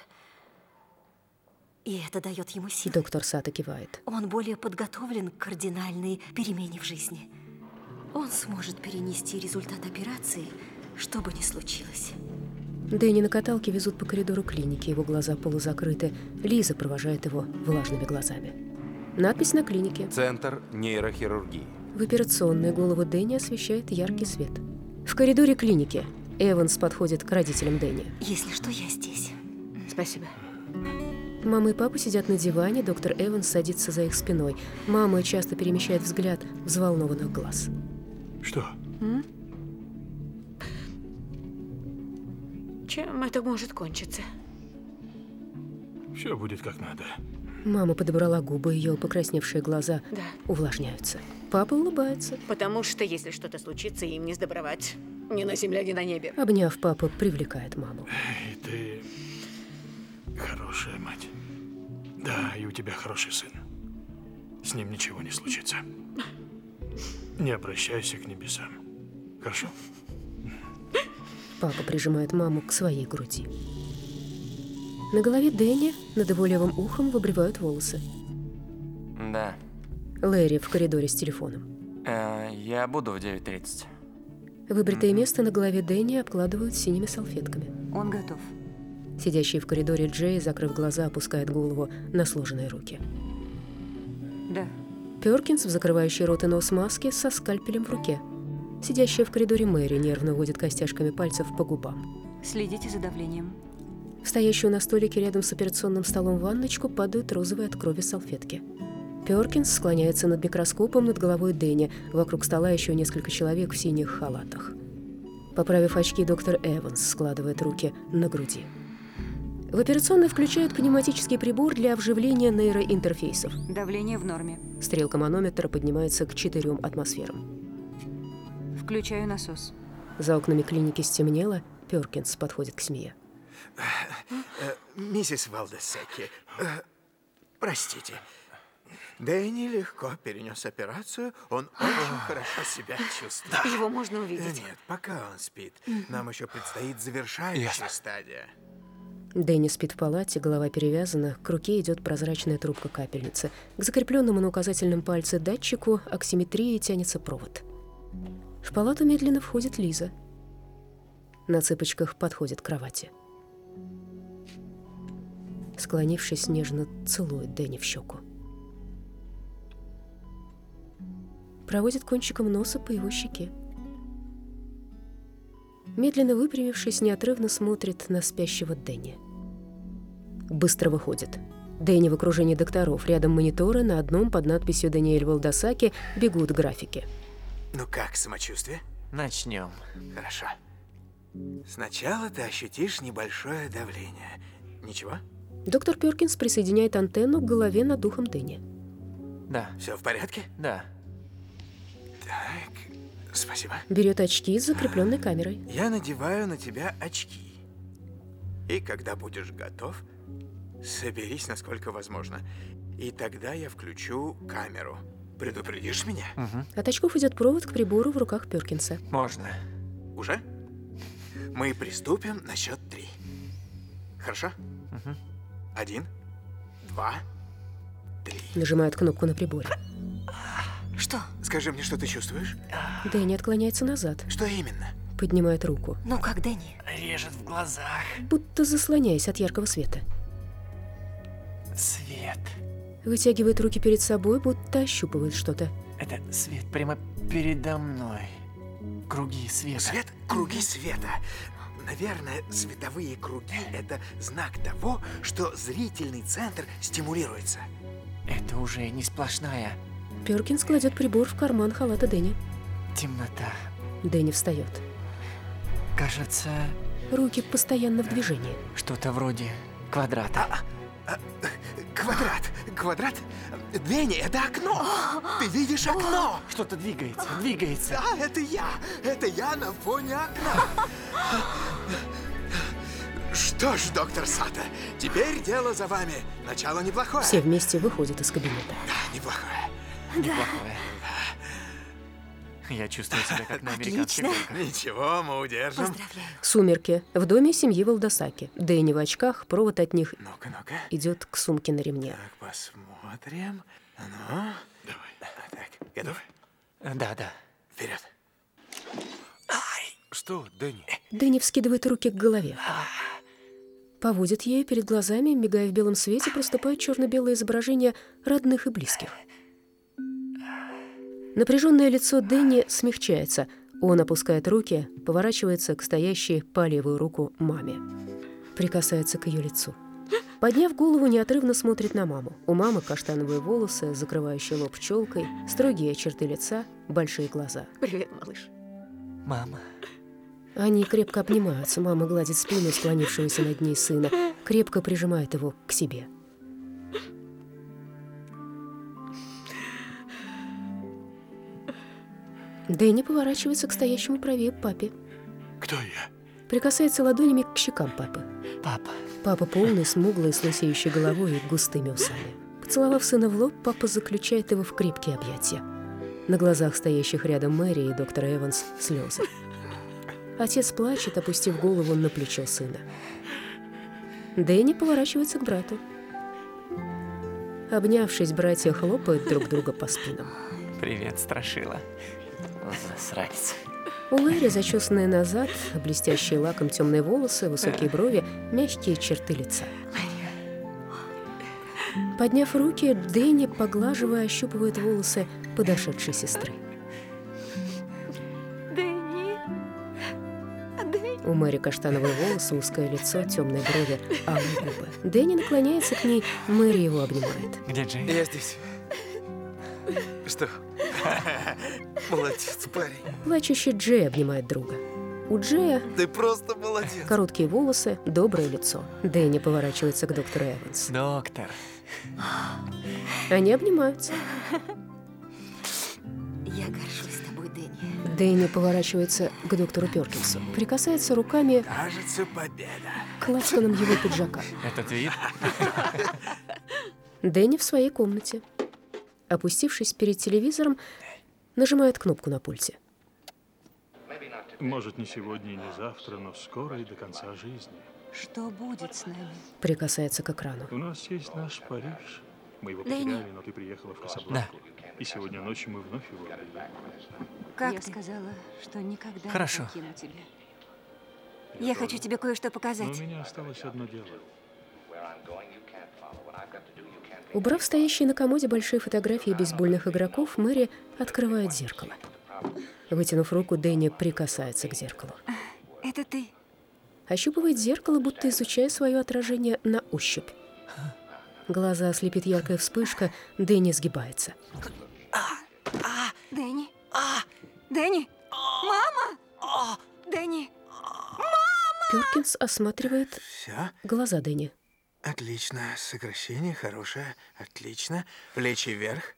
И это дает ему силы. Доктор Сато кивает. Он более подготовлен к кардинальной перемене в жизни. Он сможет перенести результат операции, что бы ни случилось. Дэнни на каталке везут по коридору клиники. Его глаза полузакрыты. Лиза провожает его влажными глазами. Надпись на клинике. Центр нейрохирургии. В операционной голову Дэнни освещает яркий свет. В коридоре клиники Эванс подходит к родителям Дэнни. Если что, я здесь. Спасибо. Мама и папа сидят на диване, доктор Эванс садится за их спиной. Мама часто перемещает взгляд взволнованных глаз. Что? М? Чем это может кончиться? Все будет как надо. Мама подобрала губы, ее покрасневшие глаза Да. увлажняются. Папа улыбается. Потому что если что-то случится, им не сдобровать. Ни на земле, ни на небе. Обняв, папа привлекает маму. И ты хорошая мать. Да, и у тебя хороший сын. С ним ничего не случится. Не обращайся к небесам. Хорошо? Папа прижимает маму к своей груди. На голове Дэнни над его левым ухом выбривают волосы. Да. Лэри в коридоре с телефоном. Э, я буду в девять тридцать. Выбритое место на голове Дэнни обкладывают синими салфетками. Он готов. Сидящий в коридоре Джей, закрыв глаза, опускает голову на сложенные руки. Да. Перкинс в закрывающей рот и нос маске со скальпелем в руке. Сидящая в коридоре Мэри нервно водит костяшками пальцев по губам. Следите за давлением. В стоящую на столике рядом с операционным столом ванночку падают розовые от крови салфетки. Перкинс склоняется над микроскопом над головой Дэнни. Вокруг стола еще несколько человек в синих халатах. Поправив очки, доктор Эванс складывает руки на груди. В операционной включают пневматический прибор для вживления нейроинтерфейсов. Давление в норме. Стрелка манометра поднимается к четырем атмосферам. Включаю насос. За окнами клиники стемнело. Перкинс подходит к семье. Миссис Валдесеки, э, простите. Дэнни легко перенес операцию, он очень хорошо себя чувствует. Его можно увидеть. Нет, пока он спит. Нам еще предстоит завершающая стадия. Дэнни спит в палате, голова перевязана, к руке идет прозрачная трубка капельницы. К закрепленному на указательном пальце датчику оксиметрии тянется провод. В палату медленно входит Лиза. На цыпочках подходит к кровати. Склонившись, нежно целует Дэнни в щеку. Проводит кончиком носа по его щеке. Медленно выпрямившись, неотрывно смотрит на спящего Дэнни. Быстро выходит. Дэнни в окружении докторов. Рядом мониторы, на одном под надписью «Даниэль Валдасаки» бегут графики. Ну как, самочувствие? Начнем. Хорошо. Сначала ты ощутишь небольшое давление. Ничего? Доктор Перкинс присоединяет антенну к голове над ухом Дэнни. Да. Все в порядке? Да. Так, спасибо. Берет очки с закрепленной камерой. Я надеваю на тебя очки. И когда будешь готов, соберись насколько возможно. И тогда я включу камеру. Предупредишь меня? Угу. От очков идет провод к прибору в руках Перкинса. Можно. Уже? Мы приступим на счет три. Хорошо? Угу. Один, два, три. Нажимает кнопку на приборе. Что? Скажи мне, что ты чувствуешь? Дэнни отклоняется назад. Что именно? Поднимает руку. Ну как, Дэнни? Режет в глазах. Будто заслоняясь от яркого света. Свет. Вытягивает руки перед собой, будто ощупывает что-то. Это свет прямо передо мной. Круги света. Свет? Круги света. Наверное, световые круги – это знак того, что зрительный центр стимулируется. Это уже не сплошная Перкинс кладет прибор в карман халата Дэнни. темнота. Дэнни встает. Кажется... Руки постоянно в движении. Что-то вроде квадрата. А, а, квадрат. Квадрат? Дэнни, это окно. Ты видишь окно? Что-то двигается, двигается. Да, это я. Это я на фоне окна. Что ж, доктор Сато, теперь дело за вами. Начало неплохое. Все вместе выходят из кабинета. Да, неплохое. Неплохое. Я чувствую себя как на американских горках. Ничего, мы удержим. Поздравляю. Сумерки. В доме семьи Валдасаки. Дэнни в очках, провод от них Ну-ка, ну-ка. идет к сумке на ремне. Так, посмотрим. Ну, Давай. так, готов? Да, да. Вперед. Что, Дэнни? Дэнни вскидывает руки к голове. Поводит ею перед глазами, мигая в белом свете, проступает черно-белое изображение родных и близких. Напряженное лицо Дэнни смягчается. Он опускает руки, поворачивается к стоящей по левую руку маме. Прикасается к ее лицу. Подняв голову, неотрывно смотрит на маму. У мамы каштановые волосы, закрывающие лоб челкой, строгие черты лица, большие глаза. Привет, малыш. Мама. Они крепко обнимаются. Мама гладит спину склонившегося над ней сына, крепко прижимает его к себе. Дэнни поворачивается к стоящему правее папе. Кто я? Прикасается ладонями к щекам папы. Папа. Папа полный, смуглый, с лысеющей головой и густыми усами. Поцеловав сына в лоб, папа заключает его в крепкие объятия. На глазах стоящих рядом Мэри и доктора Эванс слезы. Отец плачет, опустив голову на плечо сына. Дэнни поворачивается к брату. Обнявшись, братья хлопают друг друга по спинам. Привет, страшила. Засранец. У Лэри зачесанные назад, блестящие лаком темные волосы, высокие брови, мягкие черты лица. Подняв руки, Дэнни, поглаживая, ощупывает волосы подошедшей сестры. Дэнни. Дэнни. У Мэри каштановые волосы, узкое лицо, темные брови, алые губы. Дэнни наклоняется к ней, Мэри его обнимает. Где Джей? Я здесь. Что? Молодец, парень. Плачущий Джей обнимает друга. У Джея Ты просто молодец. короткие волосы, доброе лицо. Дэнни поворачивается к доктору Эванс. Доктор. Они обнимаются. Я горжусь тобой, Дэнни. Дэнни поворачивается к доктору Перкинсу. Прикасается руками Кажется, победа. к лацканам его пиджака. Этот вид? Дэнни в своей комнате. Опустившись перед телевизором, нажимает кнопку на пульте. Может, не сегодня и не завтра, но скоро и до конца жизни. Что будет с нами? Прикасается к экрану. У нас есть наш Париж. Мы его Дэнни. потеряли, но ты приехала в Касабланку. И сегодня ночью мы вновь его обрели. Как Я ты? сказала, что никогда Хорошо. не покину тебя. Я хочу тебе кое-что Но у показать. меня осталось одно дело. Убрав стоящие на комоде большие фотографии бейсбольных игроков, Мэри открывает зеркало. Вытянув руку, Дэнни прикасается к зеркалу. Это ты. Ощупывает зеркало, будто изучая свое отражение на ощупь. Глаза ослепит яркая вспышка, Дэнни сгибается. Дэнни. Дэнни. Мама. Дэнни. Перкинс осматривает Все? глаза Дэнни. Отлично. Сокращение хорошее. Отлично. Плечи вверх.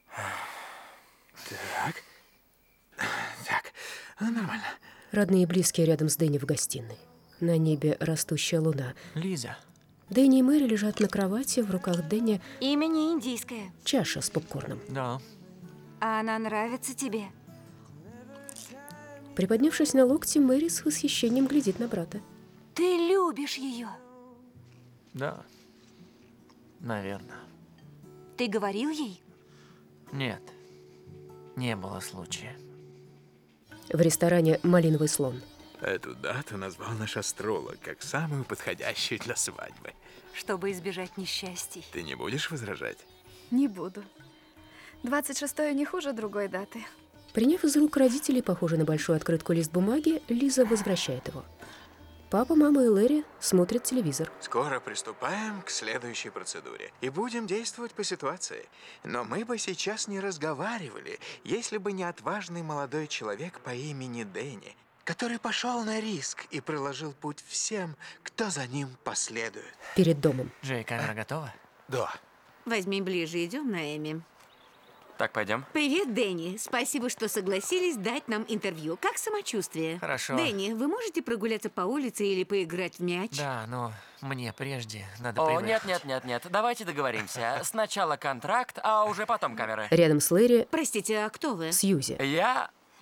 Так. Так. Ну, нормально. Родные и близкие рядом с Дэнни в гостиной. На небе растущая луна. Лиза. Дэнни и Мэри лежат на кровати, в руках Дэнни Имя не индийское. чаша с попкорном. Да. А она нравится тебе? Приподнявшись на локти, Мэри с восхищением глядит на брата. Ты любишь ее. Да. Наверное. Ты говорил ей? Нет. Не было случая. В ресторане «Малиновый слон». Эту дату назвал наш астролог как самую подходящую для свадьбы. Чтобы избежать несчастий. Ты не будешь возражать? Не буду. двадцать шестое не хуже другой даты. Приняв из рук родителей, похожий на большую открытку лист бумаги, Лиза возвращает его. Папа, мама и Лэри смотрят телевизор. Скоро приступаем к следующей процедуре. И будем действовать по ситуации. Но мы бы сейчас не разговаривали, если бы не отважный молодой человек по имени Дэнни, который пошел на риск и проложил путь всем, кто за ним последует. Перед домом. Джей, камера готова? Да. Возьми ближе, идем на Эми. Так, пойдем. Привет, Дэнни. Спасибо, что согласились дать нам интервью. Как самочувствие? Хорошо. Дэнни, вы можете прогуляться по улице или поиграть в мяч? Да, но мне прежде надо О, привыкнуть. нет, нет, нет, нет. Давайте договоримся. Сначала контракт, а уже потом камеры. Рядом с Лэри Простите, а кто вы? Сьюзи. Я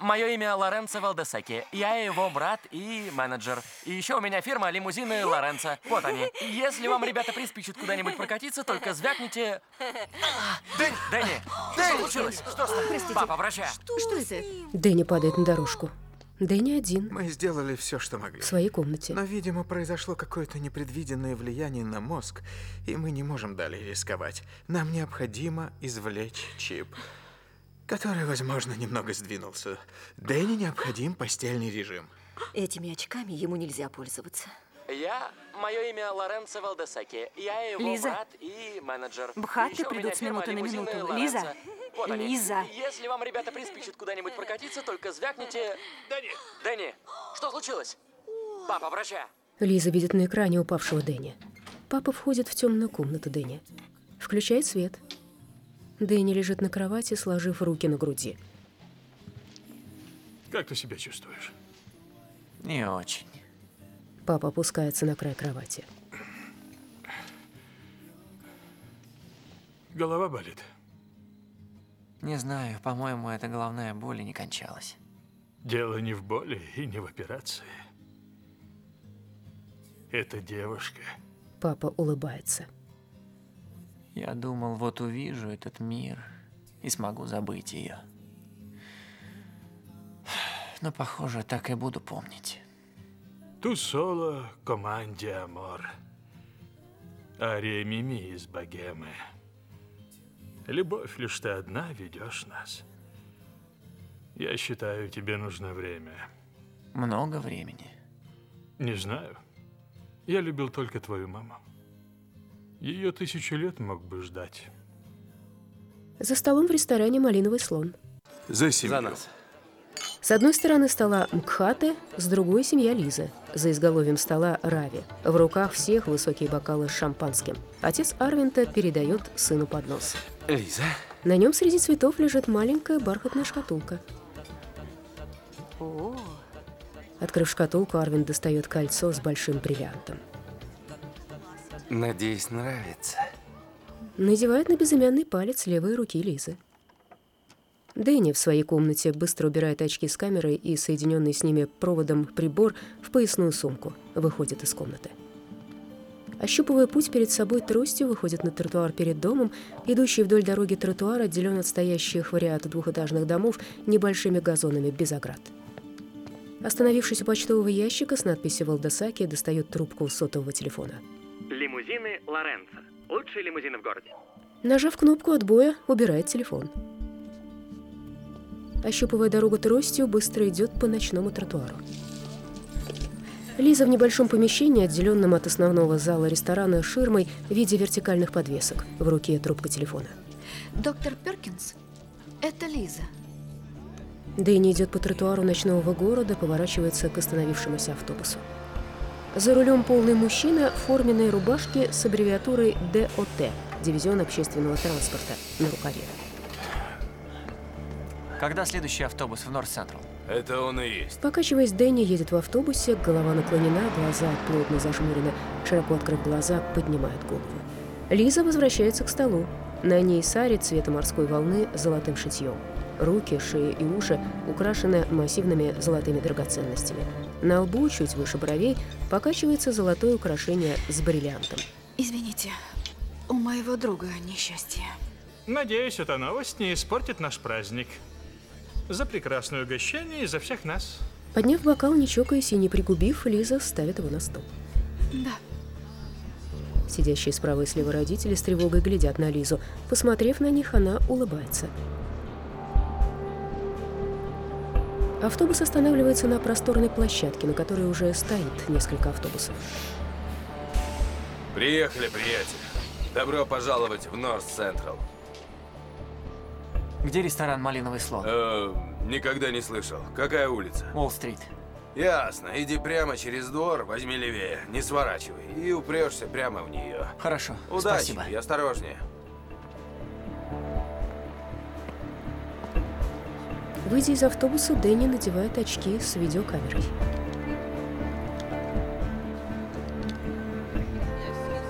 мое имя Лоренцо Валдесаки. Я его брат и менеджер. И еще у меня фирма лимузины Лоренцо. Вот они. Если вам, ребята, приспичит куда-нибудь прокатиться, только звякните... Дэнни! Дэнни! Что случилось? Что с тобой? Папа, врача! Что это? Дэнни падает на дорожку. Дэнни один. Мы сделали все, что могли. В своей комнате. Но, видимо, произошло какое-то непредвиденное влияние на мозг, и мы не можем далее рисковать. Нам необходимо извлечь чип, который, возможно, немного сдвинулся. Дэнни необходим постельный режим. Этими очками ему нельзя пользоваться. Я... Мое имя Лоренцо Валдесаки. Я его Лиза. брат и менеджер. Бхатты Еще у меня придут с фирма минуты на лимузины минуту. Лоренцо. Лиза. Вот они. Лиза. Если вам, ребята, приспичит куда-нибудь прокатиться, только звякните... Дэнни! Дэнни! Что случилось? Папа, врача! Лиза видит на экране упавшего Дэнни. Папа входит в темную комнату Дэнни. Включает свет. Дэнни лежит на кровати, сложив руки на груди. Как ты себя чувствуешь? Не очень. Папа опускается на край кровати. Голова болит? Не знаю, по-моему, эта головная боль и не кончалась. Дело не в боли и не в операции. Это девушка. Папа улыбается. Я думал, вот увижу этот мир и смогу забыть ее. Но, похоже, так и буду помнить. Ту соло команде амор. Ария Мими из богемы. Любовь лишь ты одна ведешь нас. Я считаю, тебе нужно время. Много времени? Не знаю. Я любил только твою маму. Ее тысячу лет мог бы ждать. За столом в ресторане «Малиновый слон». За семью. За нас. С одной стороны стола Мкхате, с другой — семья Лизы. За изголовьем стола Рави. В руках всех высокие бокалы с шампанским. Отец Арвинта передает сыну поднос. Лиза? На нем среди цветов лежит маленькая бархатная шкатулка. О. Открыв шкатулку, Арвин достает кольцо с большим бриллиантом. Надеюсь, нравится. Надевает на безымянный палец левой руки Лизы. Дэнни в своей комнате быстро убирает очки с камерой и соединенный с ними проводом прибор в поясную сумку. Выходит из комнаты. Ощупывая путь перед собой тростью, выходит на тротуар перед домом. Идущий вдоль дороги тротуар отделен от стоящих в ряд двухэтажных домов небольшими газонами без оград. Остановившись у почтового ящика с надписью «Валдесаки», достает трубку сотового телефона. Лимузины Лоренцо. Лучшие лимузины в городе. Нажав кнопку отбоя, убирает телефон. Ощупывая дорогу тростью, быстро идет по ночному тротуару. Лиза в небольшом помещении, отделенном от основного зала ресторана ширмой в виде вертикальных подвесок. В руке трубка телефона. Доктор Перкинс, это Лиза. Дэнни идет по тротуару ночного города, поворачивается к остановившемуся автобусу. За рулем полный мужчина в форменной рубашке с аббревиатурой Д О Т, дивизион общественного транспорта, на рукаве. Когда следующий автобус в Норт-Централ? Это он и есть. Покачиваясь, Дэнни едет в автобусе, голова наклонена, глаза плотно зажмурены, широко открыв глаза, поднимает голову. Лиза возвращается к столу. На ней сари цвета морской волны с золотым шитьем. Руки, шея и уши украшены массивными золотыми драгоценностями. На лбу, чуть выше бровей, покачивается золотое украшение с бриллиантом. Извините, у моего друга несчастье. Надеюсь, эта новость не испортит наш праздник. За прекрасное угощение и за всех нас. Подняв бокал, не чокаясь и не пригубив, Лиза ставит его на стол. Да. Сидящие справа и слева родители с тревогой глядят на Лизу. Посмотрев на них, она улыбается. Автобус останавливается на просторной площадке, на которой уже стоит несколько автобусов. Приехали, приятель. Добро пожаловать в Норт-Централ. Где ресторан «Малиновый слон»? Э, никогда не слышал. Какая улица? Уолл-стрит. Ясно. Иди прямо через двор, возьми левее, не сворачивай, и упрешься прямо в нее. Хорошо, удачи спасибо. И осторожнее. Выйдя из автобуса, Дэнни надевает очки с видеокамерой.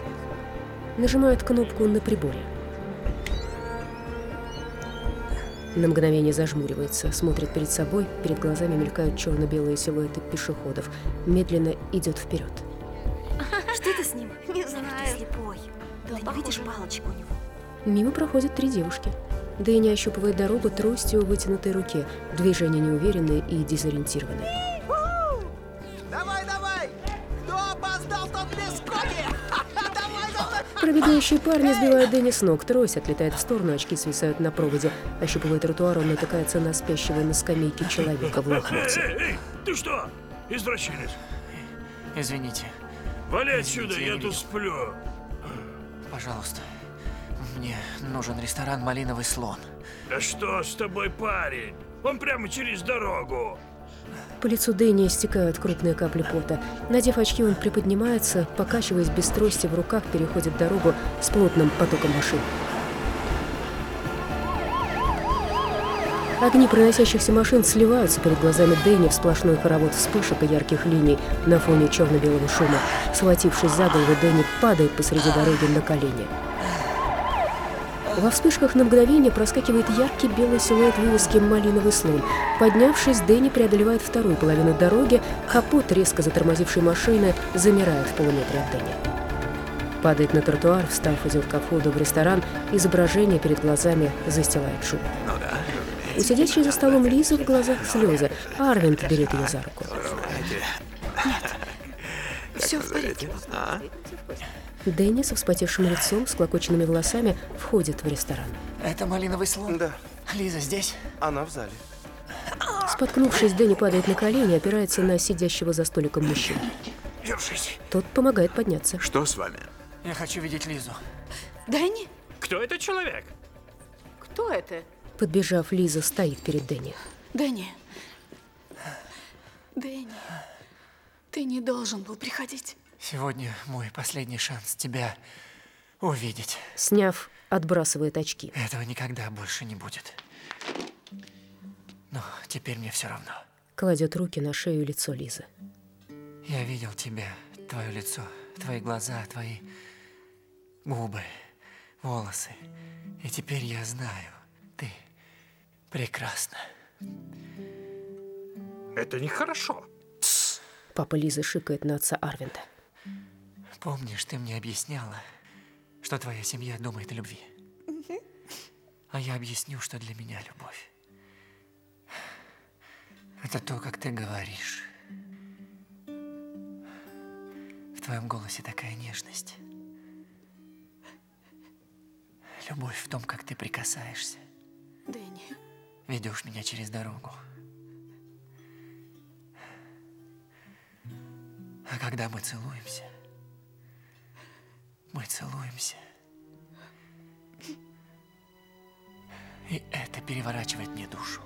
Нажимает кнопку на приборе. На мгновение зажмуривается, смотрит перед собой, перед глазами мелькают черно-белые силуэты пешеходов. Медленно идет вперед. Что это с ним? Не знаю. Ты слепой. Да, Ты не видишь палочку у него? Мимо проходят три девушки. Дэнни ощупывает дорогу тростью в вытянутой руке. Движения неуверенные и дезориентированные. Давай, давай! Кто опоздал, тот без коки! Давай, давай! Пробегающие парни сбивают Дэнни с ног. Трость отлетает в сторону, очки свисают на проводе. Ощупывая тротуар, он натыкается на спящего на скамейке человека в лохмоте. Эй, эй, ты что, извращенец? Извините. Вали отсюда, Извините, я не тут видел. сплю. Пожалуйста. Мне нужен ресторан «Малиновый слон». Да что с тобой, парень? Он прямо через дорогу. По лицу Дэнни стекают крупные капли пота. Надев очки, он приподнимается, покачиваясь без трости в руках, переходит дорогу с плотным потоком машин. Огни проносящихся машин сливаются перед глазами Дэнни в сплошной хоровод вспышек и ярких линий на фоне черно-белого шума. Схватившись за голову, Дэнни падает посреди дороги на колени. Во вспышках на мгновение проскакивает яркий белый силуэт вывески «Малиновый слон». Поднявшись, Дэнни преодолевает вторую половину дороги. Капот резко затормозившей машины замирает в полуметре от Дэнни. Падает на тротуар, встав, идет ко входу в ресторан. Изображение перед глазами застилает шум. У сидящей за столом Лизы в глазах слезы. Арвинд берет ее за руку. Нет, все в порядке. Дэнни со вспотевшим лицом, с клокоченными волосами, входит в ресторан. Это «Малиновый слон»? Да. Лиза здесь? Она в зале. Споткнувшись, Дэнни падает на колени и опирается на сидящего за столиком мужчину. Держись. Тот помогает подняться. Что с вами? Я хочу видеть Лизу. Дэнни? Кто этот человек? Кто это? Подбежав, Лиза стоит перед Дэнни. Дэнни. Дэнни. Ты не должен был приходить. Сегодня мой последний шанс тебя увидеть. Сняв, отбрасывает очки. Этого никогда больше не будет. Но теперь мне все равно. Кладет руки на шею и лицо Лизы. Я видел тебя, твое лицо, твои глаза, твои губы, волосы. И теперь я знаю, ты прекрасна. Это нехорошо. Папа Лизы шикает на отца Арвинда. Помнишь, ты мне объясняла, что твоя семья думает о любви? А я объясню, что для меня любовь. Это то, как ты говоришь. В твоем голосе такая нежность. Любовь в том, как ты прикасаешься. Дэнни. Ведешь меня через дорогу. А когда мы целуемся, мы целуемся. И это переворачивает мне душу.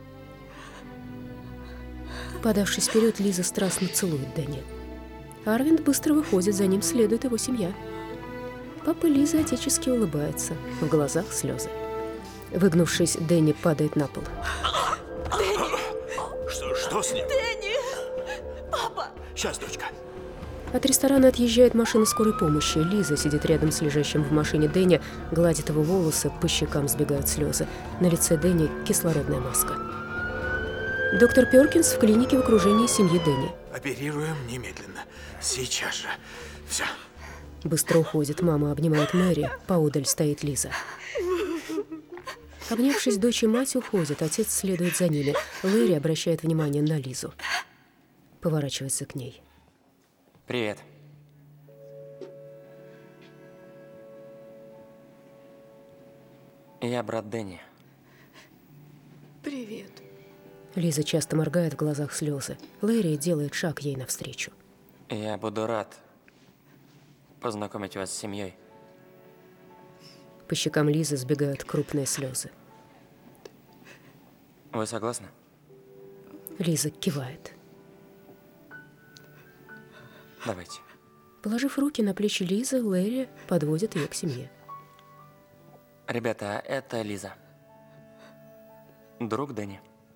Подавшись вперед, Лиза страстно целует Дэнни. Арвинд быстро выходит, за ним следует его семья. Папа Лизы отечески улыбается, в глазах слезы. Выгнувшись, Дэнни падает на пол. Дэнни! Что, что с ним? Дэнни! Папа! Сейчас, дочка. От ресторана отъезжает машина скорой помощи. Лиза сидит рядом с лежащим в машине Дэнни, гладит его волосы, по щекам сбегают слезы. На лице Дэнни кислородная маска. Доктор Перкинс в клинике в окружении семьи Дэнни. Оперируем немедленно. Сейчас же. Все. Быстро уходит. Мама обнимает Мэри. Поодаль стоит Лиза. Обнявшись, дочь и мать уходят. Отец следует за ними. Лэри обращает внимание на Лизу. Поворачивается к ней. Привет. Я брат Дэнни. Привет. Лиза часто моргает, в глазах слезы. Лэри делает шаг ей навстречу. Я буду рад познакомить вас с семьей. По щекам Лизы сбегают крупные слезы. Вы согласны? Лиза кивает. Давайте. Положив руки на плечи Лизы, Лэри подводит ее к семье. Ребята, это Лиза. Друг Дэнни.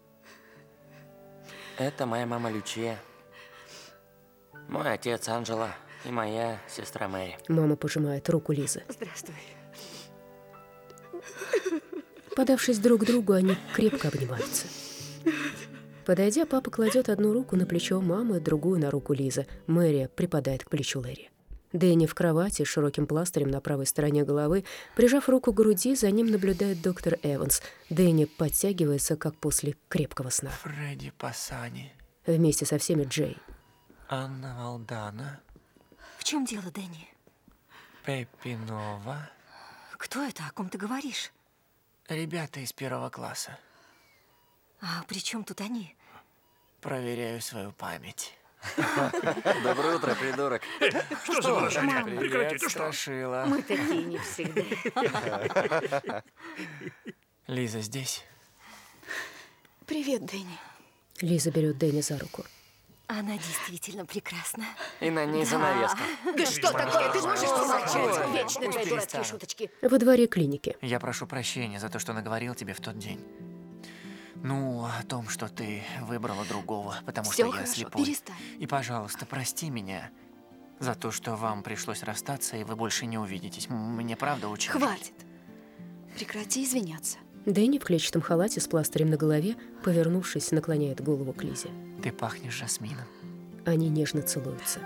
Это моя мама Лючия. Мой отец Анжела и моя сестра Мэри. Мама пожимает руку Лизы. Здравствуй. Подавшись друг к другу, они крепко обнимаются. Подойдя, папа кладет одну руку на плечо мамы, другую на руку Лизы. Мэри припадает к плечу Лэри. Дэнни в кровати с широким пластырем на правой стороне головы. Прижав руку к груди, за ним наблюдает доктор Эванс. Дэнни подтягивается, как после крепкого сна. Фредди Пасани. Вместе со всеми Джей. Анна Валдана. В чем дело, Дэнни? Пеппи Нова. Кто это? О ком ты говоришь? Ребята из первого класса. А при чем тут они? Проверяю свою память. Доброе утро, придурок. Что за выражение? Прекрати, ты что? Страшила. Мы такие не всегда. Лиза здесь? Привет, Дэнни. Лиза берет Дэнни за руку. Она действительно прекрасна. И на ней занавеска. Да что такое? Ты можешь замолчать? Вечно твои дурацкие шуточки. Во дворе клиники. Я прошу прощения за то, что наговорил тебе в тот день. Ну, о том, что ты выбрала другого, потому Всё что я хорошо, слепой. перестань. И, пожалуйста, прости меня за то, что вам пришлось расстаться, и вы больше не увидитесь. Мне правда очень жаль. Хватит. Прекрати извиняться. Дэнни в клетчатом халате с пластырем на голове, повернувшись, наклоняет голову к Лизе. Ты пахнешь жасмином. Они нежно целуются.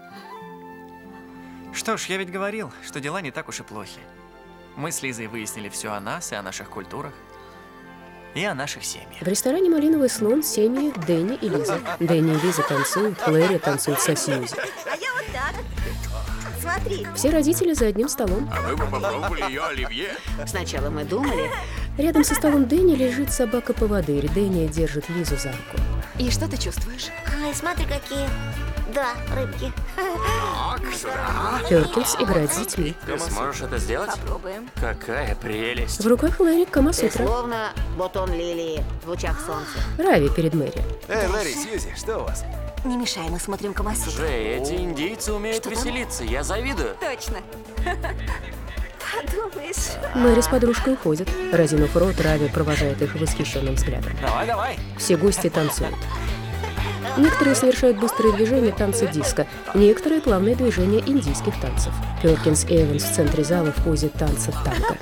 Что ж, я ведь говорил, что дела не так уж и плохи. Мы с Лизой выяснили все о нас и о наших культурах. И о наших семьях. В ресторане «Малиновый слон» семьи Дэнни и Лиза. Дэнни и Лиза танцуют, Лэри танцует со Сьюзи. А я вот так. Смотри. Все родители за одним столом. А вы бы попробовали ее оливье? Сначала мы думали... Рядом со столом Дэнни лежит собака-поводырь. Дэнни держит Лизу за руку. И что ты чувствуешь? Ай, смотри, какие. Да, рыбки. Так, сюда. Перкинс играет с детьми. Ты сможешь это сделать? Попробуем. Какая прелесть. В руках Лэри Ты Камасутра. словно бутон лилии в лучах солнца. Рави перед Мэри. Эй, Лэри, Сьюзи, что у вас? Не мешай, мы смотрим Камасутру. Джей, эти индейцы умеют Что там? веселиться, я завидую. Точно. Подумаешь. Мэри с подружкой уходят. Разинув рот, Рави провожает их восхищенным взглядом. Давай, давай. Все гости танцуют. Некоторые совершают быстрые движения танца диско, некоторые плавные движения индийских танцев. Перкинс и Эванс в центре зала в позе танца танго.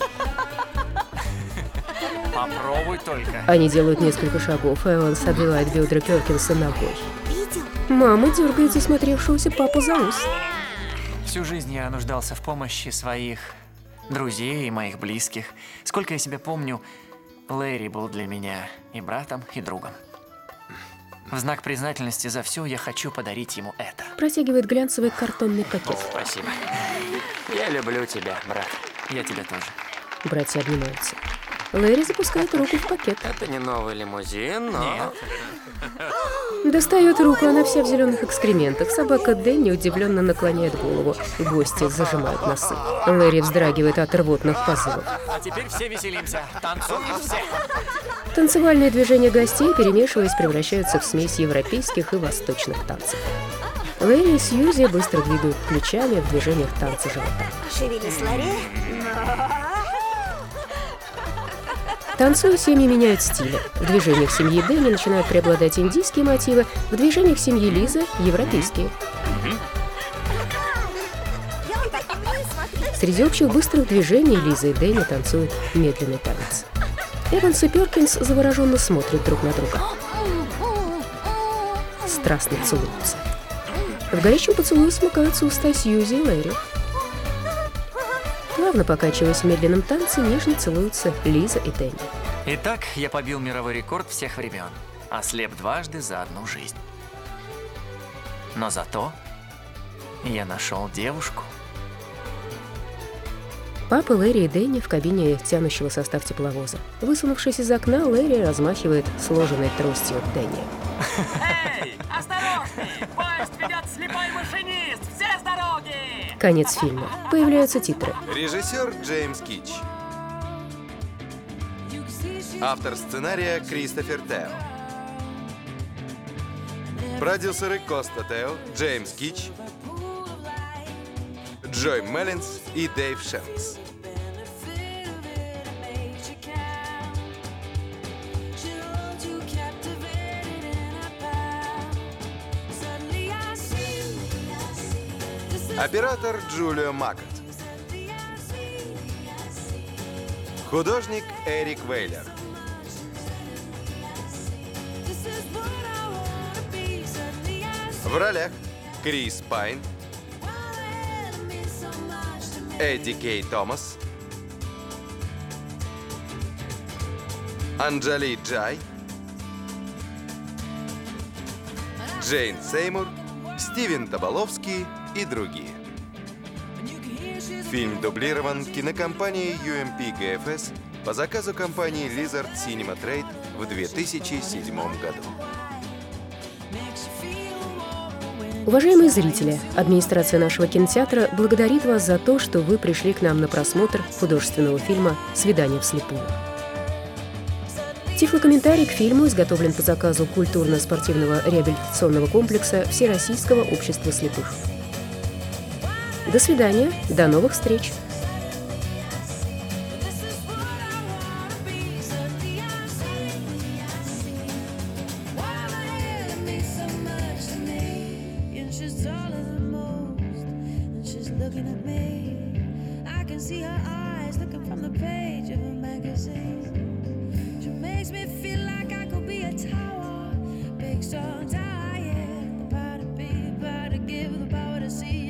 Попробуй только. Они делают несколько шагов, Эванс отбивает бедра Перкинса ногой. Мама дергает засмотревшегося папу за ус. Всю жизнь я нуждался в помощи своих друзей и моих близких. Сколько я себя помню, Лэри был для меня и братом, и другом. В знак признательности за все я хочу подарить ему это. Протягивает глянцевый картонный пакет. Спасибо. Я люблю тебя, брат. Я тебя тоже. Братья обнимаются. Лэри запускает руку в пакет. Это не новый лимузин, но... Нет. Достает руку, она вся в зеленых экскрементах. Собака Дэнни удивленно наклоняет голову. Гости зажимают носы. Лэри вздрагивает от рвотных позывов. А теперь все веселимся. Танцуем все. Танцевальные движения гостей, перемешиваясь, превращаются в смесь европейских и восточных танцев. Лэри и Сьюзи быстро двигают плечами в движениях танца живота. Шевелись, Лэри. Танцуя, семьи меняют стили. В движениях семьи Дэнни начинают преобладать индийские мотивы, в движениях семьи Лизы – европейские. Среди общих быстрых движений Лиза и Дэнни танцуют медленный танец. Эванс и Перкинс завороженно смотрят друг на друга. Страстно целуются. В горячем поцелуе смыкаются уста Сьюзи и Лэри. Плавно покачиваясь в медленном танце, нежно целуются Лиза и Дэнни. Итак, я побил мировой рекорд всех времен. Ослеп дважды за одну жизнь. Но зато я нашел девушку. Папа, Лэри и Дэнни в кабине тянущего состав тепловоза. Высунувшись из окна, Лэри размахивает сложенной тростью Дэнни. Эй, осторожней! Поезд ведет слепой машинист! Все с дороги! Конец фильма. Появляются титры. Режиссер Джеймс Китч. Автор сценария Кристофер Тео. Продюсеры Коста Тео, Джеймс Китч, Джой Меллинс и Дэйв Шенкс. Оператор Джулио Маккот. Художник Эрик Вейлер. В ролях Крис Пайн, Эдди Кей Томас, Анджали Джай, Джейн Сеймур, Стивен Тоболовский и другие. Фильм дублирован кинокомпанией ю эм пи джи эф эс по заказу компании Lizard Cinema Trade в две тысячи седьмом году. Уважаемые зрители, администрация нашего кинотеатра благодарит вас за то, что вы пришли к нам на просмотр художественного фильма «Свидание вслепую». Тифлокомментарий к фильму изготовлен по заказу культурно-спортивного реабилитационного комплекса Всероссийского общества слепых. До свидания, до новых встреч! Looking at me, I can see her eyes looking from the page of a magazine. She makes me feel like I could be a tower, big strong tower, yeah. The power to be, the power to give, the power to see.